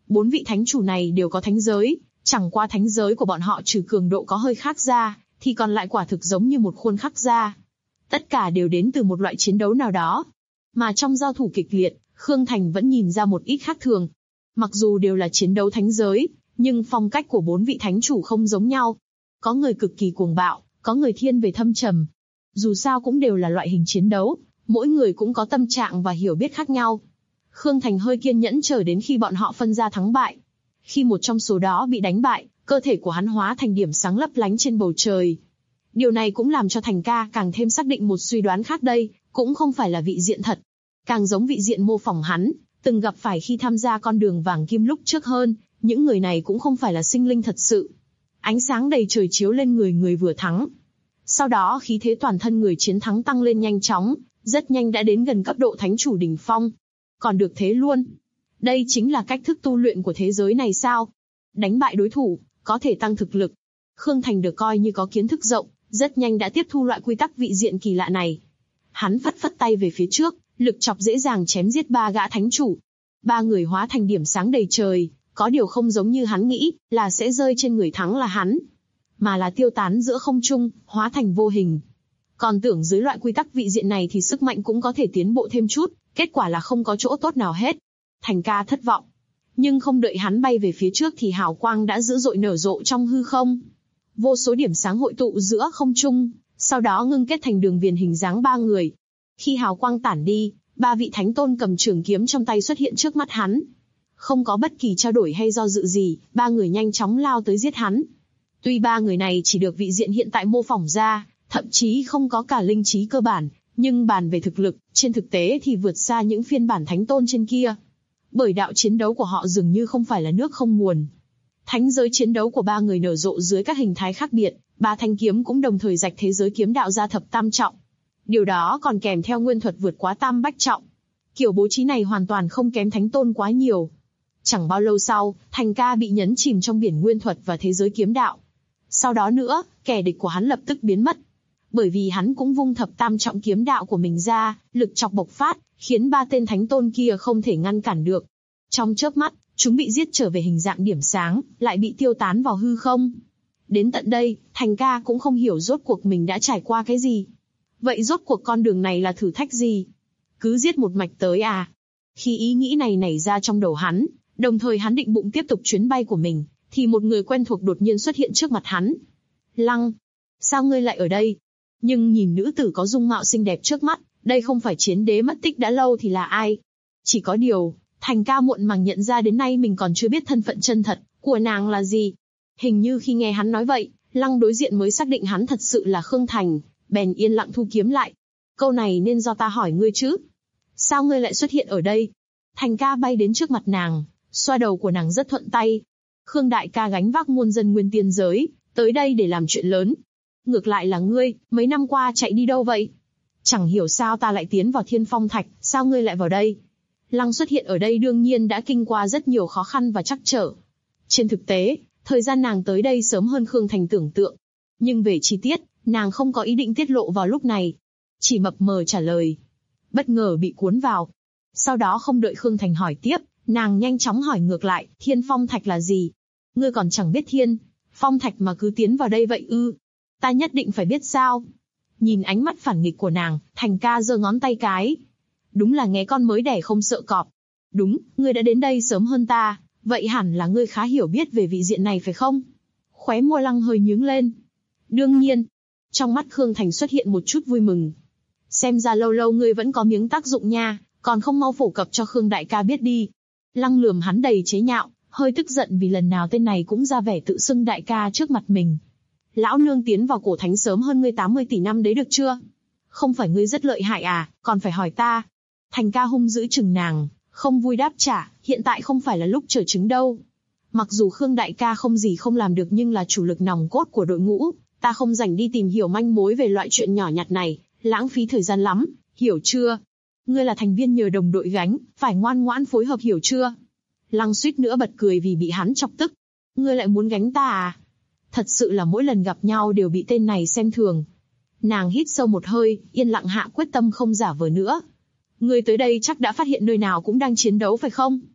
4 vị thánh chủ này đều có thánh giới, chẳng qua thánh giới của bọn họ trừ cường độ có hơi khác ra, thì còn lại quả thực giống như một khuôn khắc ra. Tất cả đều đến từ một loại chiến đấu nào đó. Mà trong giao thủ kịch liệt, Khương Thành vẫn nhìn ra một ít khác thường. Mặc dù đều là chiến đấu thánh giới, nhưng phong cách của 4 vị thánh chủ không giống nhau. Có người cực kỳ cuồng bạo, có người thiên về thâm trầm. Dù sao cũng đều là loại hình chiến đấu, mỗi người cũng có tâm trạng và hiểu biết khác nhau. Khương Thành hơi kiên nhẫn chờ đến khi bọn họ phân ra thắng bại. Khi một trong số đó bị đánh bại, cơ thể của hắn hóa thành điểm sáng lấp lánh trên bầu trời. Điều này cũng làm cho Thành ca càng thêm xác định một suy đoán khác, đây cũng không phải là vị diện thật, càng giống vị diện mô phỏng hắn từng gặp phải khi tham gia con đường vàng kim lúc trước hơn. Những người này cũng không phải là sinh linh thật sự. Ánh sáng đầy trời chiếu lên người vừa thắng. Sau đó khí thế toàn thân người chiến thắng tăng lên nhanh chóng, rất nhanh đã đến gần cấp độ thánh chủ đỉnh phong. Còn được thế luôn. Đây chính là cách thức tu luyện của thế giới này sao? Đánh bại đối thủ, có thể tăng thực lực. Khương Thành được coi như có kiến thức rộng, rất nhanh đã tiếp thu loại quy tắc vị diện kỳ lạ này. Hắn phất phất tay về phía trước, lực chọc dễ dàng chém giết 3 gã thánh chủ. 3 người hóa thành điểm sáng đầy trời, có điều không giống như hắn nghĩ, là sẽ rơi trên người thắng là hắn, mà là tiêu tán giữa không trung, hóa thành vô hình. Còn tưởng dưới loại quy tắc vị diện này thì sức mạnh cũng có thể tiến bộ thêm chút, kết quả là không có chỗ tốt nào hết. Thành ca thất vọng. Nhưng không đợi hắn bay về phía trước thì hào quang đã dữ dội nở rộ trong hư không. Vô số điểm sáng hội tụ giữa không trung, sau đó ngưng kết thành đường viền hình dáng 3 người. Khi hào quang tản đi, 3 vị thánh tôn cầm trường kiếm trong tay xuất hiện trước mắt hắn. Không có bất kỳ trao đổi hay do dự gì, 3 người nhanh chóng lao tới giết hắn. Tuy 3 người này chỉ được vị diện hiện tại mô phỏng ra, thậm chí không có cả linh trí cơ bản, nhưng bàn về thực lực, trên thực tế thì vượt xa những phiên bản thánh tôn trên kia. Bởi đạo chiến đấu của họ dường như không phải là nước không nguồn. Thánh giới chiến đấu của 3 người nở rộ dưới các hình thái khác biệt, 3 thanh kiếm cũng đồng thời rạch thế giới kiếm đạo ra thập tam trọng. Điều đó còn kèm theo nguyên thuật vượt quá tam bách trọng. Kiểu bố trí này hoàn toàn không kém thánh tôn quá nhiều. Chẳng bao lâu sau, Thành ca bị nhấn chìm trong biển nguyên thuật và thế giới kiếm đạo. Sau đó nữa, kẻ địch của hắn lập tức biến mất. Bởi vì hắn cũng vung thập tam trọng kiếm đạo của mình ra, lực chọc bộc phát, khiến 3 tên thánh tôn kia không thể ngăn cản được. Trong chớp mắt, chúng bị giết trở về hình dạng điểm sáng, lại bị tiêu tán vào hư không. Đến tận đây, Thành ca cũng không hiểu rốt cuộc mình đã trải qua cái gì. Vậy rốt cuộc con đường này là thử thách gì? Cứ giết một mạch tới à? Khi ý nghĩ này nảy ra trong đầu hắn, đồng thời hắn định bụng tiếp tục chuyến bay của mình, thì một người quen thuộc đột nhiên xuất hiện trước mặt hắn. Lăng, sao ngươi lại ở đây? Nhưng nhìn nữ tử có dung mạo xinh đẹp trước mắt, đây không phải chiến đế mất tích đã lâu thì là ai? Chỉ có điều, Thành ca muộn màng nhận ra đến nay mình còn chưa biết thân phận chân thật của nàng là gì. Hình như khi nghe hắn nói vậy, Lăng đối diện mới xác định hắn thật sự là Khương Thành, bèn yên lặng thu kiếm lại. Câu này nên do ta hỏi ngươi chứ? Sao ngươi lại xuất hiện ở đây? Thành ca bay đến trước mặt nàng, xoa đầu của nàng rất thuận tay. Khương đại ca gánh vác muôn dân nguyên tiên giới, tới đây để làm chuyện lớn. Ngược lại là ngươi, mấy năm qua chạy đi đâu vậy? Chẳng hiểu sao ta lại tiến vào Thiên Phong Thạch, sao ngươi lại vào đây? Lăng xuất hiện ở đây đương nhiên đã kinh qua rất nhiều khó khăn và trắc trở. Trên thực tế, thời gian nàng tới đây sớm hơn Khương Thành tưởng tượng. Nhưng về chi tiết, nàng không có ý định tiết lộ vào lúc này. Chỉ mập mờ trả lời. Bất ngờ bị cuốn vào. Sau đó không đợi Khương Thành hỏi tiếp, nàng nhanh chóng hỏi ngược lại, Thiên Phong Thạch là gì? Ngươi còn chẳng biết Thiên Phong Thạch mà cứ tiến vào đây vậy ư? Ta nhất định phải biết sao? Nhìn ánh mắt phản nghịch của nàng, Thành ca giơ ngón tay cái. Đúng là nghe con mới đẻ không sợ cọp. Đúng, ngươi đã đến đây sớm hơn ta, vậy hẳn là ngươi khá hiểu biết về vị diện này phải không? Khóe môi Lăng hơi nhướng lên. Đương nhiên. Trong mắt Khương Thành xuất hiện một chút vui mừng. Xem ra lâu lâu ngươi vẫn có miếng tác dụng nha, còn không mau phổ cập cho Khương đại ca biết đi. Lăng lườm hắn đầy chế nhạo, hơi tức giận vì lần nào tên này cũng ra vẻ tự xưng đại ca trước mặt mình. Lão nương tiến vào cổ thánh sớm hơn ngươi 80 tỷ năm đấy được chưa? Không phải ngươi rất lợi hại à, còn phải hỏi ta. Thành ca hung dữ chừng nàng, không vui đáp trả, hiện tại không phải là lúc chờ trứng đâu. Mặc dù Khương đại ca không gì không làm được nhưng là chủ lực nòng cốt của đội ngũ, ta không rảnh đi tìm hiểu manh mối về loại chuyện nhỏ nhặt này, lãng phí thời gian lắm, hiểu chưa? Ngươi là thành viên nhờ đồng đội gánh, phải ngoan ngoãn phối hợp hiểu chưa? Lăng suýt nữa bật cười vì bị hắn chọc tức. Ngươi lại muốn gánh ta à? Thật sự là mỗi lần gặp nhau đều bị tên này xem thường. Nàng hít sâu một hơi, yên lặng hạ quyết tâm không giả vờ nữa. Ngươi tới đây chắc đã phát hiện nơi nào cũng đang chiến đấu phải không?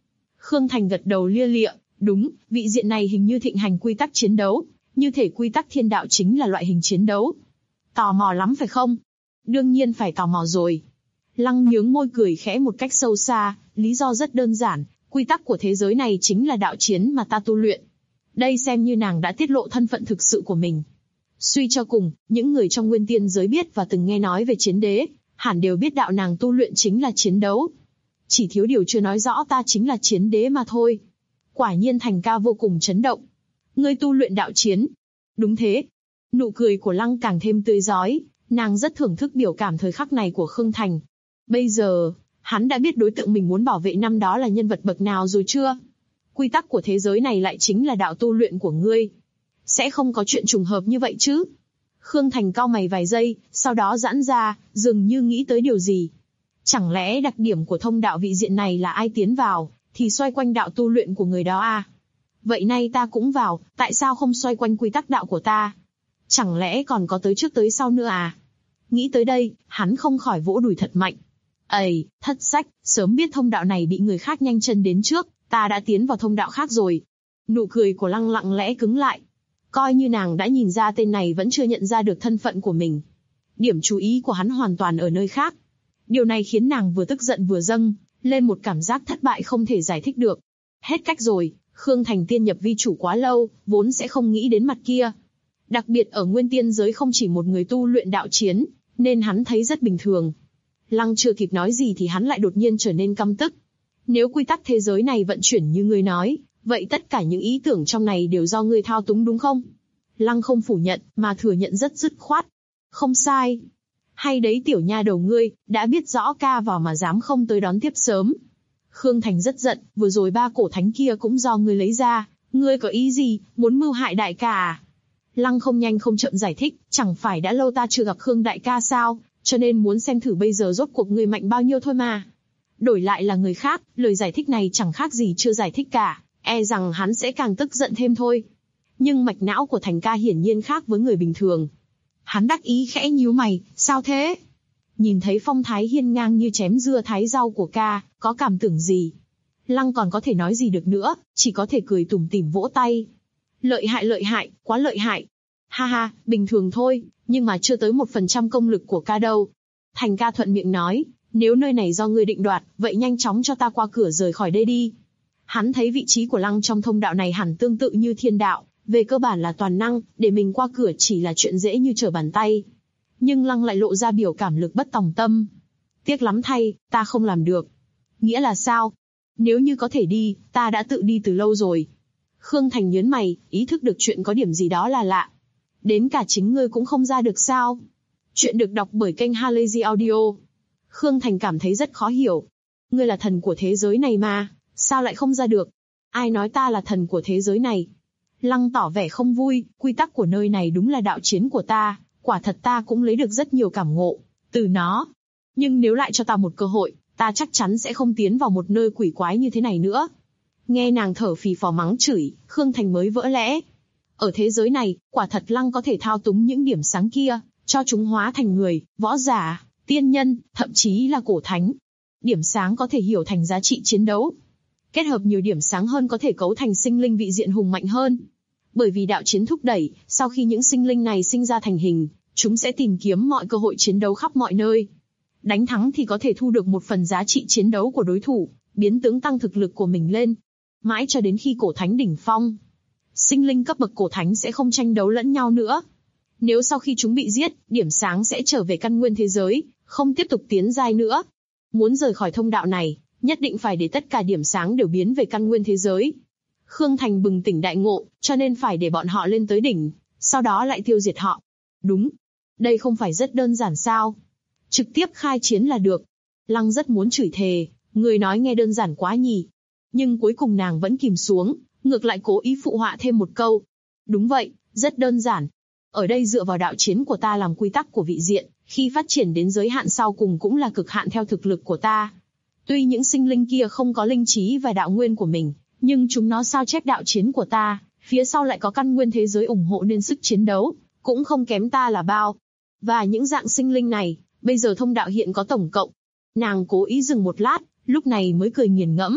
Khương Thành gật đầu lia lịa, đúng, vị diện này hình như thịnh hành quy tắc chiến đấu, như thể quy tắc thiên đạo chính là loại hình chiến đấu. Tò mò lắm phải không? Đương nhiên phải tò mò rồi. Lăng nhướng môi cười khẽ một cách sâu xa, lý do rất đơn giản, quy tắc của thế giới này chính là đạo chiến mà ta tu luyện. Đây xem như nàng đã tiết lộ thân phận thực sự của mình. Suy cho cùng, những người trong nguyên tiên giới biết và từng nghe nói về chiến đế, hẳn đều biết đạo nàng tu luyện chính là chiến đấu. Chỉ thiếu điều chưa nói rõ ta chính là chiến đế mà thôi. Quả nhiên Thành ca vô cùng chấn động. Ngươi tu luyện đạo chiến. Đúng thế. Nụ cười của Lăng càng thêm tươi rói, nàng rất thưởng thức biểu cảm thời khắc này của Khương Thành. Bây giờ, hắn đã biết đối tượng mình muốn bảo vệ năm đó là nhân vật bậc nào rồi chưa? Quy tắc của thế giới này lại chính là đạo tu luyện của ngươi. Sẽ không có chuyện trùng hợp như vậy chứ? Khương Thành cau mày vài giây, sau đó giãn ra, dường như nghĩ tới điều gì. Chẳng lẽ đặc điểm của thông đạo vị diện này là ai tiến vào, thì xoay quanh đạo tu luyện của người đó à? Vậy nay ta cũng vào, tại sao không xoay quanh quy tắc đạo của ta? Chẳng lẽ còn có tới trước tới sau nữa à? Nghĩ tới đây, hắn không khỏi vỗ đùi thật mạnh. Ây, thất sách, sớm biết thông đạo này bị người khác nhanh chân đến trước, ta đã tiến vào thông đạo khác rồi. Nụ cười của Lăng lặng lẽ cứng lại. Coi như nàng đã nhìn ra tên này vẫn chưa nhận ra được thân phận của mình. Điểm chú ý của hắn hoàn toàn ở nơi khác. Điều này khiến nàng vừa tức giận vừa dâng lên một cảm giác thất bại không thể giải thích được. Hết cách rồi, Khương Thành tiên nhập vi chủ quá lâu, vốn sẽ không nghĩ đến mặt kia. Đặc biệt ở nguyên tiên giới không chỉ một người tu luyện đạo chiến, nên hắn thấy rất bình thường. Lăng chưa kịp nói gì thì hắn lại đột nhiên trở nên căm tức. Nếu quy tắc thế giới này vận chuyển như ngươi nói, vậy tất cả những ý tưởng trong này đều do ngươi thao túng đúng không? Lăng không phủ nhận, mà thừa nhận rất dứt khoát. Không sai. Hay đấy tiểu nha đầu ngươi, đã biết rõ ca vào mà dám không tới đón tiếp sớm. Khương Thành rất giận, vừa rồi 3 cổ thánh kia cũng do ngươi lấy ra, ngươi có ý gì, muốn mưu hại đại ca à? Lăng không nhanh không chậm giải thích, chẳng phải đã lâu ta chưa gặp Khương đại ca sao, cho nên muốn xem thử bây giờ rốt cuộc ngươi mạnh bao nhiêu thôi mà. Đổi lại là người khác, lời giải thích này chẳng khác gì chưa giải thích cả, e rằng hắn sẽ càng tức giận thêm thôi. Nhưng mạch não của Thành ca hiển nhiên khác với người bình thường. Hắn đắc ý khẽ nhíu mày, sao thế? Nhìn thấy phong thái hiên ngang như chém dưa thái rau của ca, có cảm tưởng gì? Lăng còn có thể nói gì được nữa, chỉ có thể cười tủm tỉm vỗ tay. Lợi hại, quá lợi hại. Ha ha, bình thường thôi, nhưng mà chưa tới 1% công lực của ca đâu. Thành ca thuận miệng nói, nếu nơi này do ngươi định đoạt, vậy nhanh chóng cho ta qua cửa rời khỏi đây đi. Hắn thấy vị trí của Lăng trong thông đạo này hẳn tương tự như thiên đạo, về cơ bản là toàn năng, để mình qua cửa chỉ là chuyện dễ như trở bàn tay. Nhưng Lăng lại lộ ra biểu cảm lực bất tòng tâm. Tiếc lắm thay, ta không làm được. Nghĩa là sao? Nếu như có thể đi, ta đã tự đi từ lâu rồi. Khương Thành nhớn mày, ý thức được chuyện có điểm gì đó là lạ. Đến cả chính ngươi cũng không ra được sao? Chuyện được đọc bởi kênh Halazy Audio. Khương Thành cảm thấy rất khó hiểu. Ngươi là thần của thế giới này mà, sao lại không ra được? Ai nói ta là thần của thế giới này? Lăng tỏ vẻ không vui, quy tắc của nơi này đúng là đạo chiến của ta, quả thật ta cũng lấy được rất nhiều cảm ngộ từ nó. Nhưng nếu lại cho ta một cơ hội, ta chắc chắn sẽ không tiến vào một nơi quỷ quái như thế này nữa. Nghe nàng thở phì phò mắng chửi, Khương Thành mới vỡ lẽ. Ở thế giới này, quả thật Lăng có thể thao túng những điểm sáng kia, cho chúng hóa thành người, võ giả, tiên nhân, thậm chí là cổ thánh. Điểm sáng có thể hiểu thành giá trị chiến đấu. Kết hợp nhiều điểm sáng hơn có thể cấu thành sinh linh vị diện hùng mạnh hơn. Bởi vì đạo chiến thúc đẩy, sau khi những sinh linh này sinh ra thành hình, chúng sẽ tìm kiếm mọi cơ hội chiến đấu khắp mọi nơi. Đánh thắng thì có thể thu được một phần giá trị chiến đấu của đối thủ, biến tướng tăng thực lực của mình lên. Mãi cho đến khi cổ thánh đỉnh phong, sinh linh cấp bậc cổ thánh sẽ không tranh đấu lẫn nhau nữa. Nếu sau khi chúng bị giết, điểm sáng sẽ trở về căn nguyên thế giới, không tiếp tục tiến giai nữa. Muốn rời khỏi thông đạo này, nhất định phải để tất cả điểm sáng đều biến về căn nguyên thế giới. Khương Thành bừng tỉnh đại ngộ, cho nên phải để bọn họ lên tới đỉnh, sau đó lại tiêu diệt họ. Đúng, đây không phải rất đơn giản sao? Trực tiếp khai chiến là được. Lăng rất muốn chửi thề, người nói nghe đơn giản quá nhỉ. Nhưng cuối cùng nàng vẫn kìm xuống, ngược lại cố ý phụ họa thêm một câu. Đúng vậy, rất đơn giản. Ở đây dựa vào đạo chiến của ta làm quy tắc của vị diện, khi phát triển đến giới hạn sau cùng cũng là cực hạn theo thực lực của ta. Tuy những sinh linh kia không có linh trí và đạo nguyên của mình, nhưng chúng nó sao chép đạo chiến của ta, phía sau lại có căn nguyên thế giới ủng hộ nên sức chiến đấu, cũng không kém ta là bao. Và những dạng sinh linh này, bây giờ thông đạo hiện có tổng cộng. Nàng cố ý dừng một lát, lúc này mới cười nghiền ngẫm.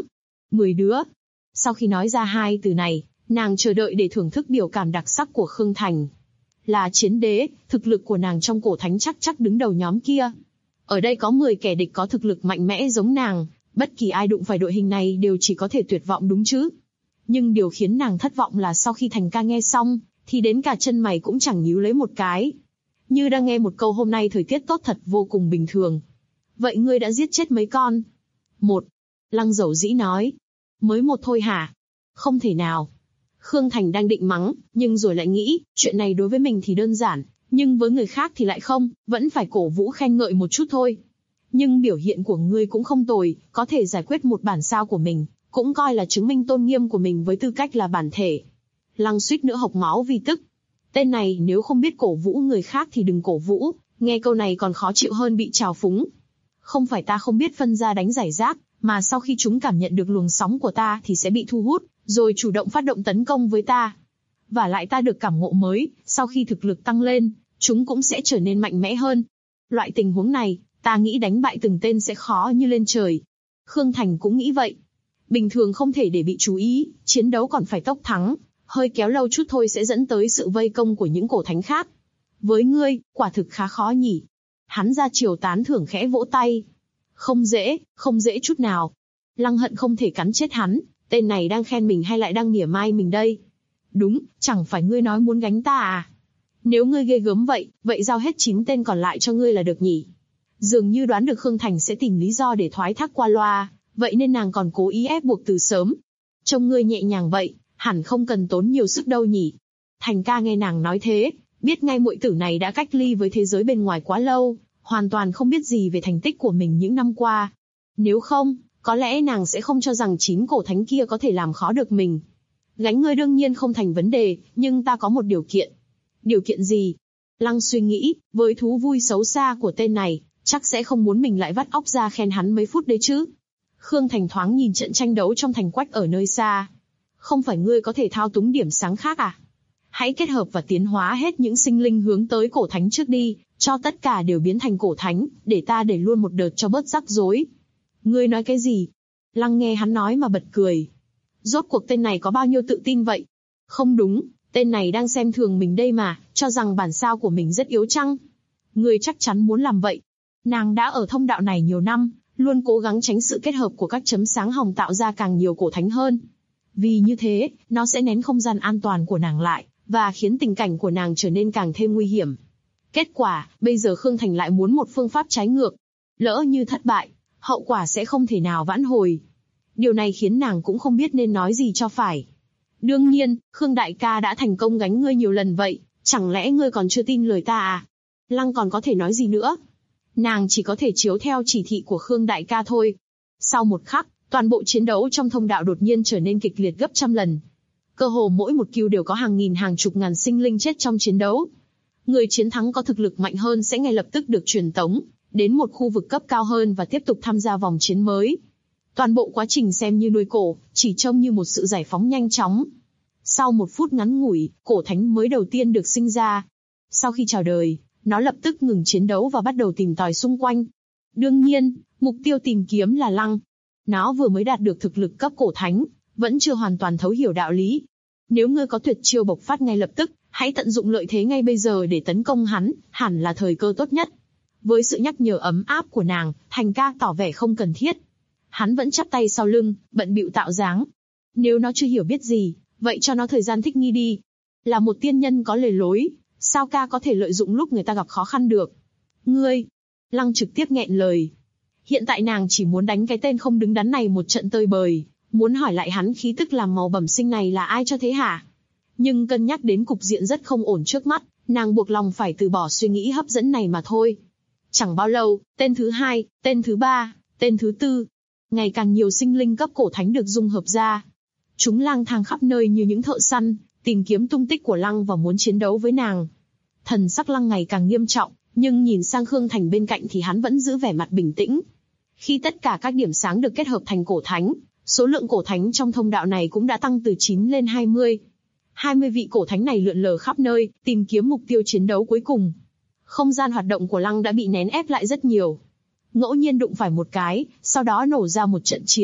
10 đứa. Sau khi nói ra hai từ này, nàng chờ đợi để thưởng thức biểu cảm đặc sắc của Khương Thành. Là chiến đế, thực lực của nàng trong cổ thánh chắc đứng đầu nhóm kia. Ở đây có 10 kẻ địch có thực lực mạnh mẽ giống nàng, bất kỳ ai đụng phải đội hình này đều chỉ có thể tuyệt vọng đúng chứ. Nhưng điều khiến nàng thất vọng là sau khi Thành ca nghe xong, thì đến cả chân mày cũng chẳng nhíu lấy một cái. Như đang nghe một câu hôm nay thời tiết tốt thật vô cùng bình thường. Vậy ngươi đã giết chết mấy con? Một. Lăng dầu dĩ nói. Mới một thôi hả? Không thể nào. Khương Thành đang định mắng, nhưng rồi lại nghĩ, chuyện này đối với mình thì đơn giản, nhưng với người khác thì lại không, vẫn phải cổ vũ khen ngợi một chút thôi. Nhưng biểu hiện của ngươi cũng không tồi, có thể giải quyết một bản sao của mình, cũng coi là chứng minh tôn nghiêm của mình với tư cách là bản thể. Lăng suýt nữa hộc máu vì tức. Tên này nếu không biết cổ vũ người khác thì đừng cổ vũ, nghe câu này còn khó chịu hơn bị trào phúng. Không phải ta không biết phân ra đánh giải rác, mà sau khi chúng cảm nhận được luồng sóng của ta thì sẽ bị thu hút, rồi chủ động phát động tấn công với ta. Và lại ta được cảm ngộ mới, sau khi thực lực tăng lên, chúng cũng sẽ trở nên mạnh mẽ hơn. Loại tình huống này, ta nghĩ đánh bại từng tên sẽ khó như lên trời. Khương Thành cũng nghĩ vậy. Bình thường không thể để bị chú ý, chiến đấu còn phải tốc thắng, hơi kéo lâu chút thôi sẽ dẫn tới sự vây công của những cổ thánh khác. Với ngươi, quả thực khá khó nhỉ. Hắn ra chiều tán thưởng khẽ vỗ tay. Không dễ chút nào. Lăng Hận không thể cắn chết hắn, tên này đang khen mình hay lại đang mỉa mai mình đây? Đúng, chẳng phải ngươi nói muốn gánh ta à? Nếu ngươi ghê gớm vậy giao hết 9 tên còn lại cho ngươi là được nhỉ? Dường như đoán được Khương Thành sẽ tìm lý do để thoái thác qua loa, vậy nên nàng còn cố ý ép buộc từ sớm. Trông ngươi nhẹ nhàng vậy, hẳn không cần tốn nhiều sức đâu nhỉ? Thành ca nghe nàng nói thế, biết ngay muội tử này đã cách ly với thế giới bên ngoài quá lâu, hoàn toàn không biết gì về thành tích của mình những năm qua. Nếu không, có lẽ nàng sẽ không cho rằng 9 cổ thánh kia có thể làm khó được mình. Gánh ngươi đương nhiên không thành vấn đề, nhưng ta có một điều kiện. Điều kiện gì? Lăng suy nghĩ, với thú vui xấu xa của tên này, chắc sẽ không muốn mình lại vắt óc ra khen hắn mấy phút đấy chứ. Khương Thành thoáng nhìn trận tranh đấu trong thành quách ở nơi xa. Không phải ngươi có thể thao túng điểm sáng khác à? Hãy kết hợp và tiến hóa hết những sinh linh hướng tới cổ thánh trước đi, cho tất cả đều biến thành cổ thánh, để ta đẩy luôn một đợt cho bớt rắc rối. Ngươi nói cái gì? Lăng nghe hắn nói mà bật cười. Rốt cuộc tên này có bao nhiêu tự tin vậy? Không đúng, tên này đang xem thường mình đây mà, cho rằng bản sao của mình rất yếu chăng? Ngươi chắc chắn muốn làm vậy. Nàng đã ở thông đạo này nhiều năm, luôn cố gắng tránh sự kết hợp của các chấm sáng hồng tạo ra càng nhiều cổ thánh hơn. Vì như thế, nó sẽ nén không gian an toàn của nàng lại, và khiến tình cảnh của nàng trở nên càng thêm nguy hiểm. Kết quả, bây giờ Khương Thành lại muốn một phương pháp trái ngược. Lỡ như thất bại, hậu quả sẽ không thể nào vãn hồi. Điều này khiến nàng cũng không biết nên nói gì cho phải. Đương nhiên, Khương đại ca đã thành công gánh ngươi nhiều lần vậy, chẳng lẽ ngươi còn chưa tin lời ta à? Lăng còn có thể nói gì nữa? Nàng chỉ có thể chiếu theo chỉ thị của Khương đại ca thôi. Sau một khắc, toàn bộ chiến đấu trong thông đạo đột nhiên trở nên kịch liệt gấp trăm lần. Cơ hồ mỗi một kill đều có hàng nghìn hàng chục ngàn sinh linh chết trong chiến đấu. Người chiến thắng có thực lực mạnh hơn sẽ ngay lập tức được truyền tống đến một khu vực cấp cao hơn và tiếp tục tham gia vòng chiến mới. Toàn bộ quá trình xem như nuôi cổ, chỉ trông như một sự giải phóng nhanh chóng. Sau một phút ngắn ngủi, cổ thánh mới đầu tiên được sinh ra. Sau khi chào đời, nó lập tức ngừng chiến đấu và bắt đầu tìm tòi xung quanh. Đương nhiên, mục tiêu tìm kiếm là Lăng. Nó vừa mới đạt được thực lực cấp cổ thánh, vẫn chưa hoàn toàn thấu hiểu đạo lý. Nếu ngươi có tuyệt chiêu bộc phát ngay lập tức, hãy tận dụng lợi thế ngay bây giờ để tấn công hắn, hẳn là thời cơ tốt nhất. Với sự nhắc nhở ấm áp của nàng, Thành ca tỏ vẻ không cần thiết. Hắn vẫn chắp tay sau lưng, bận bịu tạo dáng. Nếu nó chưa hiểu biết gì, vậy cho nó thời gian thích nghi đi. Là một tiên nhân có lề lối, sao ca có thể lợi dụng lúc người ta gặp khó khăn được? Ngươi! Lăng trực tiếp nghẹn lời. Hiện tại nàng chỉ muốn đánh cái tên không đứng đắn này một trận tơi bời, muốn hỏi lại hắn khí tức làm màu bẩm sinh này là ai cho thế hả? Nhưng cân nhắc đến cục diện rất không ổn trước mắt, nàng buộc lòng phải từ bỏ suy nghĩ hấp dẫn này mà thôi. Chẳng bao lâu, tên thứ 2, tên thứ 3, tên thứ 4, ngày càng nhiều sinh linh cấp cổ thánh được dung hợp ra. Chúng lang thang khắp nơi như những thợ săn, tìm kiếm tung tích của Lăng và muốn chiến đấu với nàng. Thần sắc Lăng ngày càng nghiêm trọng, nhưng nhìn sang Khương Thành bên cạnh thì hắn vẫn giữ vẻ mặt bình tĩnh. Khi tất cả các điểm sáng được kết hợp thành cổ thánh, số lượng cổ thánh trong thông đạo này cũng đã tăng từ 9 lên 20. 20 vị cổ thánh này lượn lờ khắp nơi, tìm kiếm mục tiêu chiến đấu cuối cùng. Không gian hoạt động của Lăng đã bị nén ép lại rất nhiều. Ngẫu nhiên đụng phải một cái, sau đó nổ ra một trận chiến,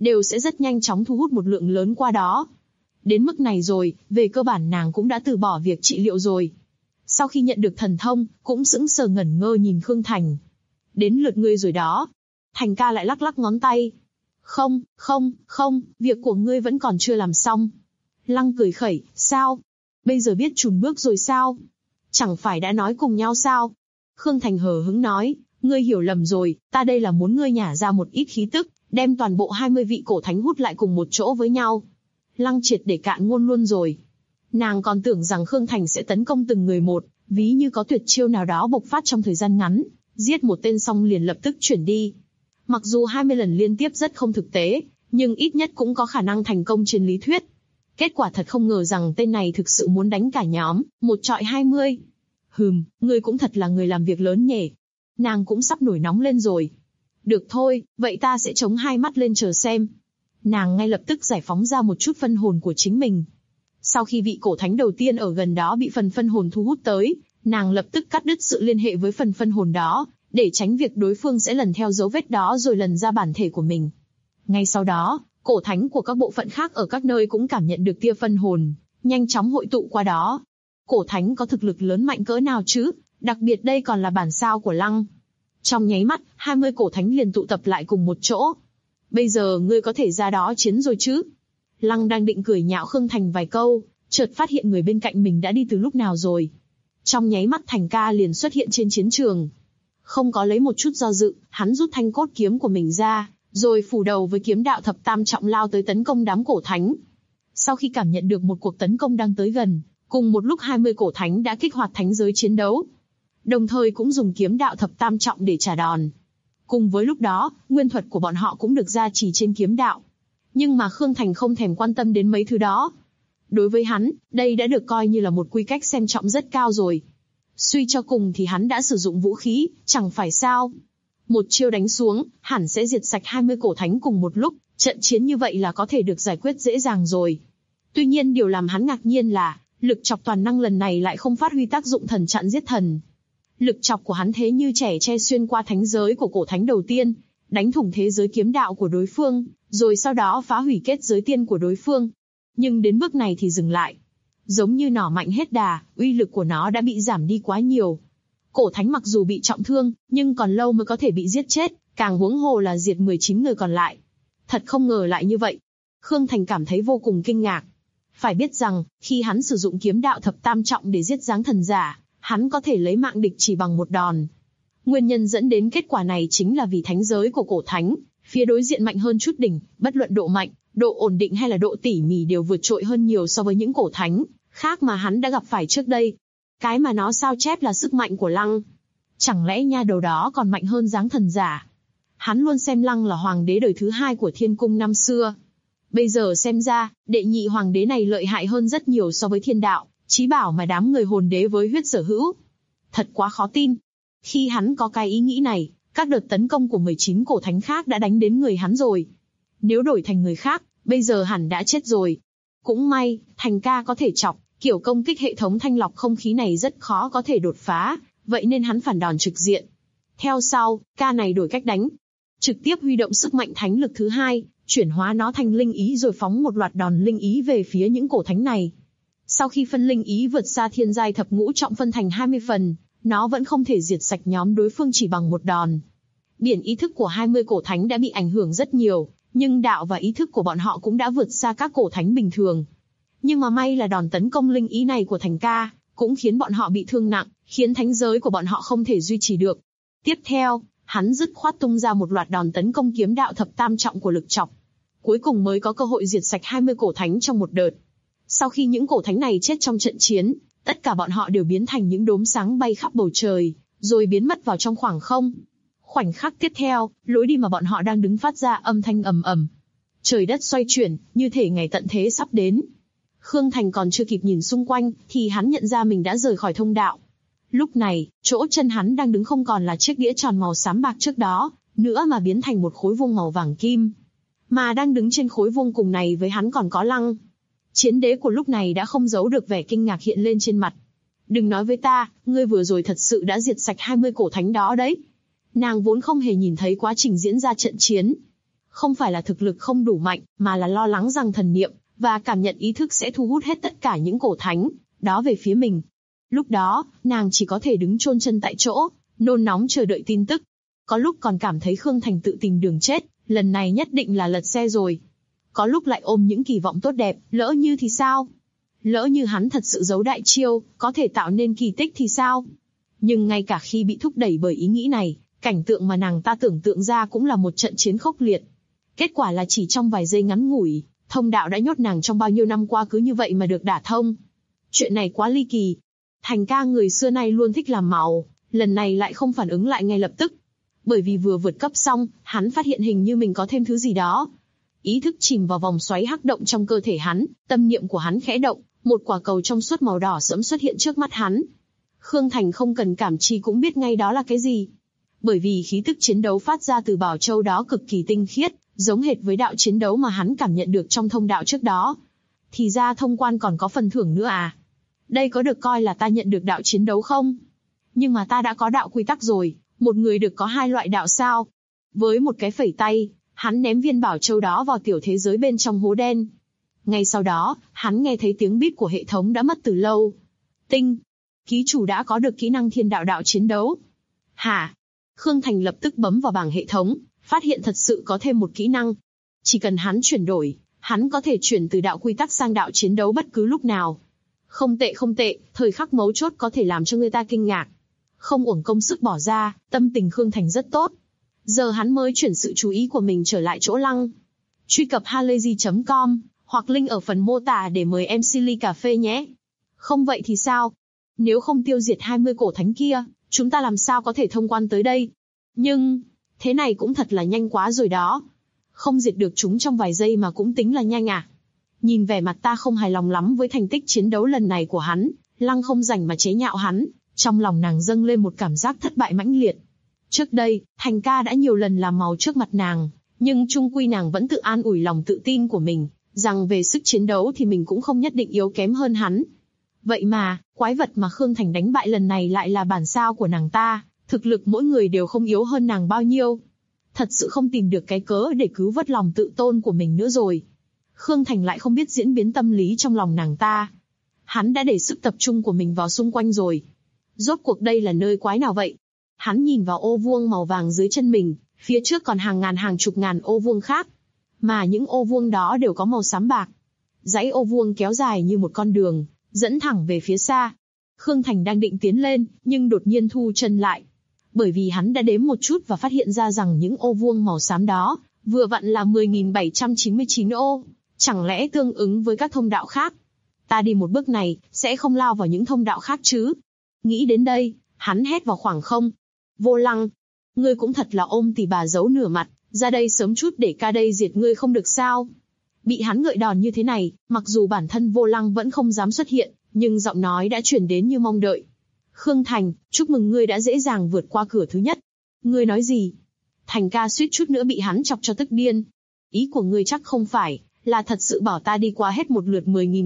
đều sẽ rất nhanh chóng thu hút một lượng lớn qua đó. Đến mức này rồi, về cơ bản nàng cũng đã từ bỏ việc trị liệu rồi. Sau khi nhận được thần thông, cũng sững sờ ngẩn ngơ nhìn Khương Thành. Đến lượt ngươi rồi đó. Thành ca lại lắc lắc ngón tay. Không, việc của ngươi vẫn còn chưa làm xong. Lăng cười khẩy, sao? Bây giờ biết chùn bước rồi sao? Chẳng phải đã nói cùng nhau sao? Khương Thành hờ hững nói, ngươi hiểu lầm rồi, ta đây là muốn ngươi nhả ra một ít khí tức, đem toàn bộ 20 vị cổ thánh hút lại cùng một chỗ với nhau. Lăng triệt để cạn ngôn luôn rồi. Nàng còn tưởng rằng Khương Thành sẽ tấn công từng người một, ví như có tuyệt chiêu nào đó bộc phát trong thời gian ngắn, giết một tên xong liền lập tức chuyển đi. Mặc dù 20 lần liên tiếp rất không thực tế, nhưng ít nhất cũng có khả năng thành công trên lý thuyết. Kết quả thật không ngờ rằng tên này thực sự muốn đánh cả nhóm, một trọi 20. Ngươi cũng thật là người làm việc lớn nhỉ. Nàng cũng sắp nổi nóng lên rồi. Được thôi, vậy ta sẽ chống hai mắt lên chờ xem. Nàng ngay lập tức giải phóng ra một chút phân hồn của chính mình. Sau khi vị cổ thánh đầu tiên ở gần đó bị phần phân hồn thu hút tới, nàng lập tức cắt đứt sự liên hệ với phần phân hồn đó, để tránh việc đối phương sẽ lần theo dấu vết đó rồi lần ra bản thể của mình. Ngay sau đó, cổ thánh của các bộ phận khác ở các nơi cũng cảm nhận được tia phân hồn, nhanh chóng hội tụ qua đó. Cổ thánh có thực lực lớn mạnh cỡ nào chứ, đặc biệt đây còn là bản sao của Lăng. Trong nháy mắt, 20 cổ thánh liền tụ tập lại cùng một chỗ. Bây giờ ngươi có thể ra đó chiến rồi chứ? Lăng đang định cười nhạo Khương Thành vài câu, chợt phát hiện người bên cạnh mình đã đi từ lúc nào rồi. Trong nháy mắt Thành ca liền xuất hiện trên chiến trường. Không có lấy một chút do dự, hắn rút thanh cốt kiếm của mình ra, rồi phủ đầu với kiếm đạo thập tam trọng lao tới tấn công đám cổ thánh. Sau khi cảm nhận được một cuộc tấn công đang tới gần, cùng một lúc 20 cổ thánh đã kích hoạt thánh giới chiến đấu. Đồng thời cũng dùng kiếm đạo thập tam trọng để trả đòn. Cùng với lúc đó, nguyên thuật của bọn họ cũng được gia trì trên kiếm đạo. Nhưng mà Khương Thành không thèm quan tâm đến mấy thứ đó. Đối với hắn, đây đã được coi như là một quy cách xem trọng rất cao rồi. Suy cho cùng thì hắn đã sử dụng vũ khí, chẳng phải sao. Một chiêu đánh xuống, hẳn sẽ diệt sạch 20 cổ thánh cùng một lúc, trận chiến như vậy là có thể được giải quyết dễ dàng rồi. Tuy nhiên điều làm hắn ngạc nhiên là, lực chọc toàn năng lần này lại không phát huy tác dụng thần chặn giết thần. Lực chọc của hắn thế như trẻ tre xuyên qua thánh giới của cổ thánh đầu tiên, đánh thủng thế giới kiếm đạo của đối phương, rồi sau đó phá hủy kết giới tiên của đối phương. Nhưng đến bước này thì dừng lại. Giống như nỏ mạnh hết đà, uy lực của nó đã bị giảm đi quá nhiều. Cổ thánh mặc dù bị trọng thương, nhưng còn lâu mới có thể bị giết chết, càng huống hồ là diệt 19 người còn lại. Thật không ngờ lại như vậy. Khương Thành cảm thấy vô cùng kinh ngạc. Phải biết rằng, khi hắn sử dụng kiếm đạo thập tam trọng để giết giáng thần giả, hắn có thể lấy mạng địch chỉ bằng một đòn. Nguyên nhân dẫn đến kết quả này chính là vì thánh giới của cổ thánh, phía đối diện mạnh hơn chút đỉnh, bất luận độ mạnh, độ ổn định hay là độ tỉ mỉ đều vượt trội hơn nhiều so với những cổ thánh khác mà hắn đã gặp phải trước đây. Cái mà nó sao chép là sức mạnh của Lăng. Chẳng lẽ nha đầu đó còn mạnh hơn giáng thần giả? Hắn luôn xem Lăng là hoàng đế đời thứ hai của thiên cung năm xưa. Bây giờ xem ra, đệ nhị hoàng đế này lợi hại hơn rất nhiều so với thiên đạo, chí bảo mà đám người hồn đế với huyết sở hữu. Thật quá khó tin. Khi hắn có cái ý nghĩ này, các đợt tấn công của 19 cổ thánh khác đã đánh đến người hắn rồi. Nếu đổi thành người khác, bây giờ hẳn đã chết rồi. Cũng may, Thành ca có thể chọc, kiểu công kích hệ thống thanh lọc không khí này rất khó có thể đột phá, vậy nên hắn phản đòn trực diện. Theo sau, ca này đổi cách đánh. Trực tiếp huy động sức mạnh thánh lực thứ hai, chuyển hóa nó thành linh ý rồi phóng một loạt đòn linh ý về phía những cổ thánh này. Sau khi phân linh ý vượt xa thiên giai thập ngũ trọng phân thành 20 phần, nó vẫn không thể diệt sạch nhóm đối phương chỉ bằng một đòn. Biển ý thức của 20 cổ thánh đã bị ảnh hưởng rất nhiều, nhưng đạo và ý thức của bọn họ cũng đã vượt xa các cổ thánh bình thường. Nhưng mà may là đòn tấn công linh ý này của Thành ca, cũng khiến bọn họ bị thương nặng, khiến thánh giới của bọn họ không thể duy trì được. Tiếp theo, hắn dứt khoát tung ra một loạt đòn tấn công kiếm đạo thập tam trọng của lực chọc. Cuối cùng mới có cơ hội diệt sạch 20 cổ thánh trong một đợt. Sau khi những cổ thánh này chết trong trận chiến, tất cả bọn họ đều biến thành những đốm sáng bay khắp bầu trời, rồi biến mất vào trong khoảng không. Khoảnh khắc tiếp theo, lối đi mà bọn họ đang đứng phát ra âm thanh ầm ầm. Trời đất xoay chuyển, như thể ngày tận thế sắp đến. Khương Thành còn chưa kịp nhìn xung quanh, thì hắn nhận ra mình đã rời khỏi thông đạo. Lúc này, chỗ chân hắn đang đứng không còn là chiếc đĩa tròn màu xám bạc trước đó, nữa mà biến thành một khối vuông màu vàng kim. Mà đang đứng trên khối vuông cùng này với hắn còn có Lăng. Chiến đế của lúc này đã không giấu được vẻ kinh ngạc hiện lên trên mặt. Đừng nói với ta, ngươi vừa rồi thật sự đã diệt sạch 20 cổ thánh đó đấy. Nàng vốn không hề nhìn thấy quá trình diễn ra trận chiến. Không phải là thực lực không đủ mạnh, mà là lo lắng rằng thần niệm và cảm nhận ý thức sẽ thu hút hết tất cả những cổ thánh đó về phía mình. Lúc đó, nàng chỉ có thể đứng chôn chân tại chỗ, nôn nóng chờ đợi tin tức. Có lúc còn cảm thấy Khương Thành tự tìm đường chết, lần này nhất định là lật xe rồi. Có lúc lại ôm những kỳ vọng tốt đẹp, lỡ như thì sao? Lỡ như hắn thật sự giấu đại chiêu, có thể tạo nên kỳ tích thì sao? Nhưng ngay cả khi bị thúc đẩy bởi ý nghĩ này, cảnh tượng mà nàng ta tưởng tượng ra cũng là một trận chiến khốc liệt. Kết quả là chỉ trong vài giây ngắn ngủi, thông đạo đã nhốt nàng trong bao nhiêu năm qua cứ như vậy mà được đả thông. Chuyện này quá ly kỳ. Thành ca người xưa nay luôn thích làm màu, lần này lại không phản ứng lại ngay lập tức. Bởi vì vừa vượt cấp xong, hắn phát hiện hình như mình có thêm thứ gì đó. Ý thức chìm vào vòng xoáy hắc động trong cơ thể hắn, tâm niệm của hắn khẽ động, một quả cầu trong suốt màu đỏ sẫm xuất hiện trước mắt hắn. Khương Thành không cần cảm chi cũng biết ngay đó là cái gì. Bởi vì khí tức chiến đấu phát ra từ bảo châu đó cực kỳ tinh khiết, giống hệt với đạo chiến đấu mà hắn cảm nhận được trong thông đạo trước đó. Thì ra thông quan còn có phần thưởng nữa à? Đây có được coi là ta nhận được đạo chiến đấu không? Nhưng mà ta đã có đạo quy tắc rồi, một người được có 2 loại đạo sao? Với một cái phẩy tay, hắn ném viên bảo châu đó vào tiểu thế giới bên trong hố đen. Ngay sau đó, hắn nghe thấy tiếng bíp của hệ thống đã mất từ lâu. Tinh! Ký chủ đã có được kỹ năng thiên đạo đạo chiến đấu. Hả? Khương Thành lập tức bấm vào bảng hệ thống, phát hiện thật sự có thêm một kỹ năng. Chỉ cần hắn chuyển đổi, hắn có thể chuyển từ đạo quy tắc sang đạo chiến đấu bất cứ lúc nào. Không tệ không tệ, thời khắc mấu chốt có thể làm cho người ta kinh ngạc. Không uổng công sức bỏ ra, tâm tình Khương Thành rất tốt. Giờ hắn mới chuyển sự chú ý của mình trở lại chỗ Lăng. Truy cập halayzi.com, hoặc link ở phần mô tả để mời MC ly cà phê nhé. Không vậy thì sao? Nếu không tiêu diệt 20 cổ thánh kia, chúng ta làm sao có thể thông quan tới đây? Nhưng, thế này cũng thật là nhanh quá rồi đó. Không diệt được chúng trong vài giây mà cũng tính là nhanh à? Nhìn vẻ mặt ta không hài lòng lắm với thành tích chiến đấu lần này của hắn, Lăng không rảnh mà chế nhạo hắn, trong lòng nàng dâng lên một cảm giác thất bại mãnh liệt. Trước đây, Thành ca đã nhiều lần làm màu trước mặt nàng, nhưng chung quy nàng vẫn tự an ủi lòng tự tin của mình, rằng về sức chiến đấu thì mình cũng không nhất định yếu kém hơn hắn. Vậy mà, quái vật mà Khương Thành đánh bại lần này lại là bản sao của nàng ta, thực lực mỗi người đều không yếu hơn nàng bao nhiêu. Thật sự không tìm được cái cớ để cứu vớt lòng tự tôn của mình nữa rồi. Khương Thành lại không biết diễn biến tâm lý trong lòng nàng ta. Hắn đã để sức tập trung của mình vào xung quanh rồi. Rốt cuộc đây là nơi quái nào vậy? Hắn nhìn vào ô vuông màu vàng dưới chân mình, phía trước còn hàng ngàn hàng chục ngàn ô vuông khác. Mà những ô vuông đó đều có màu xám bạc. Dãy ô vuông kéo dài như một con đường, dẫn thẳng về phía xa. Khương Thành đang định tiến lên, nhưng đột nhiên thu chân lại. Bởi vì hắn đã đếm một chút và phát hiện ra rằng những ô vuông màu xám đó, vừa vặn là 10.799 ô. Chẳng lẽ tương ứng với các thông đạo khác? Ta đi một bước này, sẽ không lao vào những thông đạo khác chứ? Nghĩ đến đây, hắn hét vào khoảng không. Vô Lăng, ngươi cũng thật là ôm tỉ bà giấu nửa mặt, ra đây sớm chút để ca đây diệt ngươi không được sao? Bị hắn ngợi đòn như thế này, mặc dù bản thân Vô Lăng vẫn không dám xuất hiện, nhưng giọng nói đã truyền đến như mong đợi. Khương Thành, chúc mừng ngươi đã dễ dàng vượt qua cửa thứ nhất. Ngươi nói gì? Thành ca suýt chút nữa bị hắn chọc cho tức điên. Ý của ngươi chắc không phải là thật sự bảo ta đi qua hết một lượt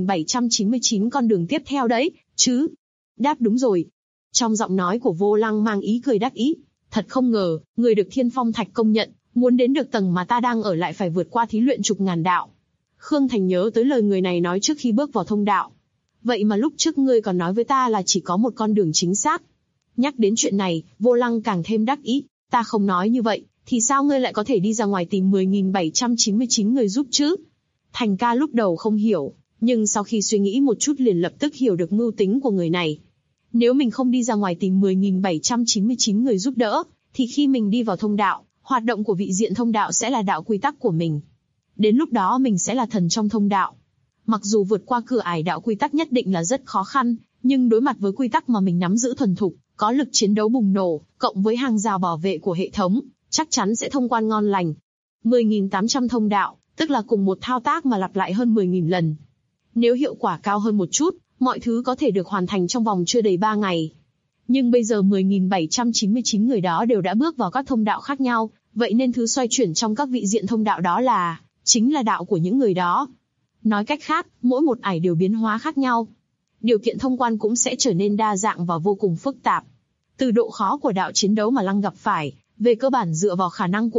10.799 con đường tiếp theo đấy, chứ? Đáp đúng rồi. Trong giọng nói của Vô Lăng mang ý cười đắc ý. Thật không ngờ, người được Thiên Phong Thạch công nhận, muốn đến được tầng mà ta đang ở lại phải vượt qua thí luyện chục ngàn đạo. Khương Thành nhớ tới lời người này nói trước khi bước vào thông đạo. Vậy mà lúc trước ngươi còn nói với ta là chỉ có một con đường chính xác. Nhắc đến chuyện này, Vô Lăng càng thêm đắc ý. Ta không nói như vậy, thì sao ngươi lại có thể đi ra ngoài tìm 10.799 người giúp chứ? Thành ca lúc đầu không hiểu, nhưng sau khi suy nghĩ một chút liền lập tức hiểu được mưu tính của người này. Nếu mình không đi ra ngoài tìm 10.799 người giúp đỡ, thì khi mình đi vào thông đạo, hoạt động của vị diện thông đạo sẽ là đạo quy tắc của mình. Đến lúc đó mình sẽ là thần trong thông đạo. Mặc dù vượt qua cửa ải đạo quy tắc nhất định là rất khó khăn, nhưng đối mặt với quy tắc mà mình nắm giữ thuần thục, có lực chiến đấu bùng nổ, cộng với hàng rào bảo vệ của hệ thống, chắc chắn sẽ thông quan ngon lành. 10.800 thông đạo, tức là cùng một thao tác mà lặp lại hơn 10.000 lần. Nếu hiệu quả cao hơn một chút, mọi thứ có thể được hoàn thành trong vòng chưa đầy 3 ngày. Nhưng bây giờ 10.799 người đó đều đã bước vào các thông đạo khác nhau, vậy nên thứ xoay chuyển trong các vị diện thông đạo đó chính là đạo của những người đó. Nói cách khác, mỗi một ải đều biến hóa khác nhau. Điều kiện thông quan cũng sẽ trở nên đa dạng và vô cùng phức tạp. Từ độ khó của đạo chiến đấu mà Lăng gặp phải, Về cơ bản dựa vào khả năng của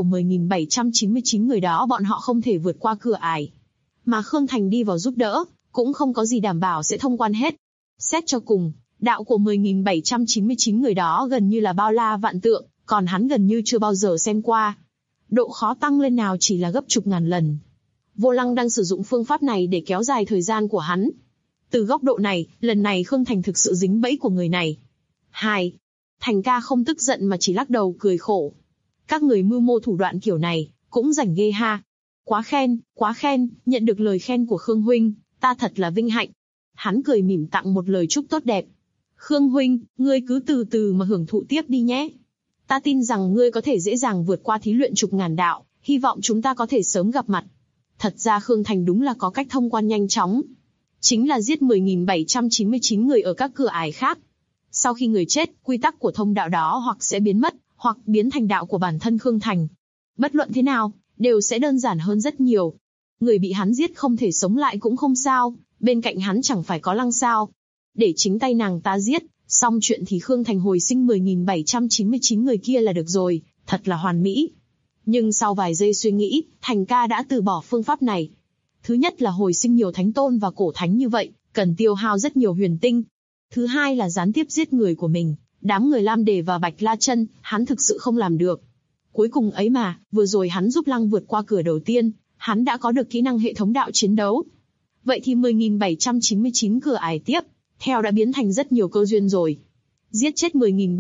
10.799 người đó bọn họ không thể vượt qua cửa ải. Mà Khương Thành đi vào giúp đỡ, cũng không có gì đảm bảo sẽ thông quan hết. Xét cho cùng, đạo của 10.799 người đó gần như là bao la vạn tượng, còn hắn gần như chưa bao giờ xem qua. Độ khó tăng lên nào chỉ là gấp chục ngàn lần. Vô Lăng đang sử dụng phương pháp này để kéo dài thời gian của hắn. Từ góc độ này, lần này Khương Thành thực sự dính bẫy của người này. 2. Thành ca không tức giận mà chỉ lắc đầu cười khổ. Các người mưu mô thủ đoạn kiểu này, cũng rảnh ghê ha. Quá khen, nhận được lời khen của Khương huynh, ta thật là vinh hạnh. Hắn cười mỉm tặng một lời chúc tốt đẹp. Khương huynh, ngươi cứ từ từ mà hưởng thụ tiếp đi nhé. Ta tin rằng ngươi có thể dễ dàng vượt qua thí luyện chục ngàn đạo, hy vọng chúng ta có thể sớm gặp mặt. Thật ra Khương Thành đúng là có cách thông quan nhanh chóng. Chính là giết 10.799 người ở các cửa ải khác. Sau khi người chết, quy tắc của thông đạo đó hoặc sẽ biến mất, hoặc biến thành đạo của bản thân Khương Thành. Bất luận thế nào, đều sẽ đơn giản hơn rất nhiều. Người bị hắn giết không thể sống lại cũng không sao, bên cạnh hắn chẳng phải có Lăng sao. Để chính tay nàng ta giết, xong chuyện thì Khương Thành hồi sinh 10.799 người kia là được rồi, thật là hoàn mỹ. Nhưng sau vài giây suy nghĩ, Thành ca đã từ bỏ phương pháp này. Thứ nhất là hồi sinh nhiều thánh tôn và cổ thánh như vậy, cần tiêu hao rất nhiều huyền tinh. Thứ hai là gián tiếp giết người của mình, đám người Lam Đề và Bạch La Chân, hắn thực sự không làm được. Cuối cùng ấy mà, vừa rồi hắn giúp Lăng vượt qua cửa đầu tiên, hắn đã có được kỹ năng hệ thống đạo chiến đấu. Vậy thì 10.799 cửa ải tiếp, theo đã biến thành rất nhiều cơ duyên rồi. Giết chết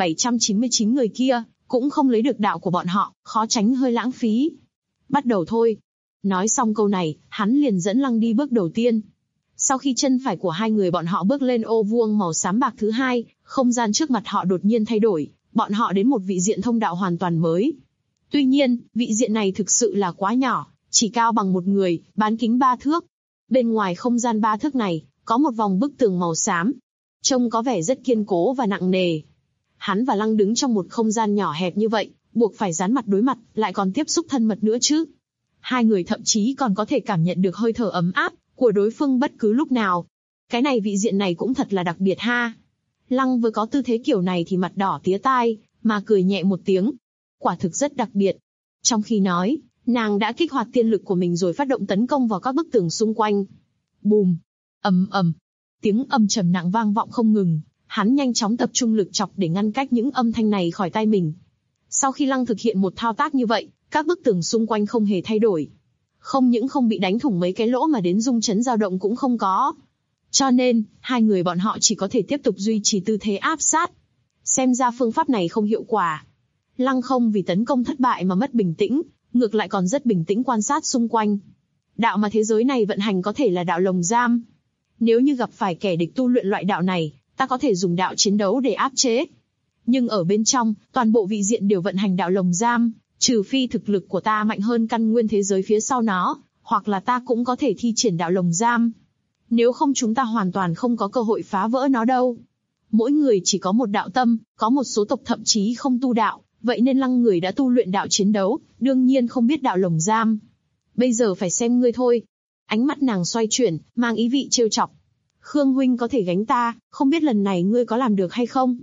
10.799 người kia, cũng không lấy được đạo của bọn họ, khó tránh hơi lãng phí. Bắt đầu thôi. Nói xong câu này, hắn liền dẫn Lăng đi bước đầu tiên. Sau khi chân phải của hai người bọn họ bước lên ô vuông màu xám bạc thứ hai, không gian trước mặt họ đột nhiên thay đổi, bọn họ đến một vị diện thông đạo hoàn toàn mới. Tuy nhiên, vị diện này thực sự là quá nhỏ, chỉ cao bằng một người, bán kính 3 thước. Bên ngoài không gian 3 thước này, có một vòng bức tường màu xám. Trông có vẻ rất kiên cố và nặng nề. Hắn và Lăng đứng trong một không gian nhỏ hẹp như vậy, buộc phải dán mặt đối mặt, lại còn tiếp xúc thân mật nữa chứ. Hai người thậm chí còn có thể cảm nhận được hơi thở ấm áp của đối phương bất cứ lúc nào. Cái này vị diện này cũng thật là đặc biệt ha. Lăng vừa có tư thế kiểu này thì mặt đỏ tía tai, mà cười nhẹ một tiếng. Quả thực rất đặc biệt. Trong khi nói, nàng đã kích hoạt tiên lực của mình rồi phát động tấn công vào các bức tường xung quanh. Bùm, ầm ầm, tiếng âm trầm nặng vang vọng không ngừng. Hắn nhanh chóng tập trung lực chọc để ngăn cách những âm thanh này khỏi tai mình. Sau khi Lăng thực hiện một thao tác như vậy, các bức tường xung quanh không hề thay đổi. Không những không bị đánh thủng mấy cái lỗ mà đến rung chấn dao động cũng không có. Cho nên, hai người bọn họ chỉ có thể tiếp tục duy trì tư thế áp sát. Xem ra phương pháp này không hiệu quả. Lăng không vì tấn công thất bại mà mất bình tĩnh, ngược lại còn rất bình tĩnh quan sát xung quanh. Đạo mà thế giới này vận hành có thể là đạo lồng giam. Nếu như gặp phải kẻ địch tu luyện loại đạo này, ta có thể dùng đạo chiến đấu để áp chế. Nhưng ở bên trong, toàn bộ vị diện đều vận hành đạo lồng giam, trừ phi thực lực của ta mạnh hơn căn nguyên thế giới phía sau nó, hoặc là ta cũng có thể thi triển đạo lồng giam. Nếu không chúng ta hoàn toàn không có cơ hội phá vỡ nó đâu. Mỗi người chỉ có một đạo tâm, có một số tộc thậm chí không tu đạo, vậy nên Lăng người đã tu luyện đạo chiến đấu, đương nhiên không biết đạo lồng giam. Bây giờ phải xem ngươi thôi. Ánh mắt nàng xoay chuyển, mang ý vị trêu chọc. Khương huynh có thể gánh ta, không biết lần này ngươi có làm được hay không?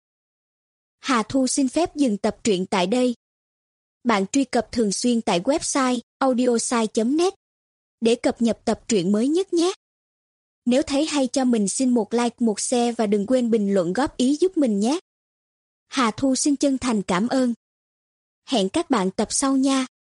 Hà Thu xin phép dừng tập truyện tại đây. Bạn truy cập thường xuyên tại website audiosai.net để cập nhật tập truyện mới nhất nhé. Nếu thấy hay cho mình xin một like, một share và đừng quên bình luận góp ý giúp mình nhé. Hà Thu xin chân thành cảm ơn. Hẹn các bạn tập sau nha.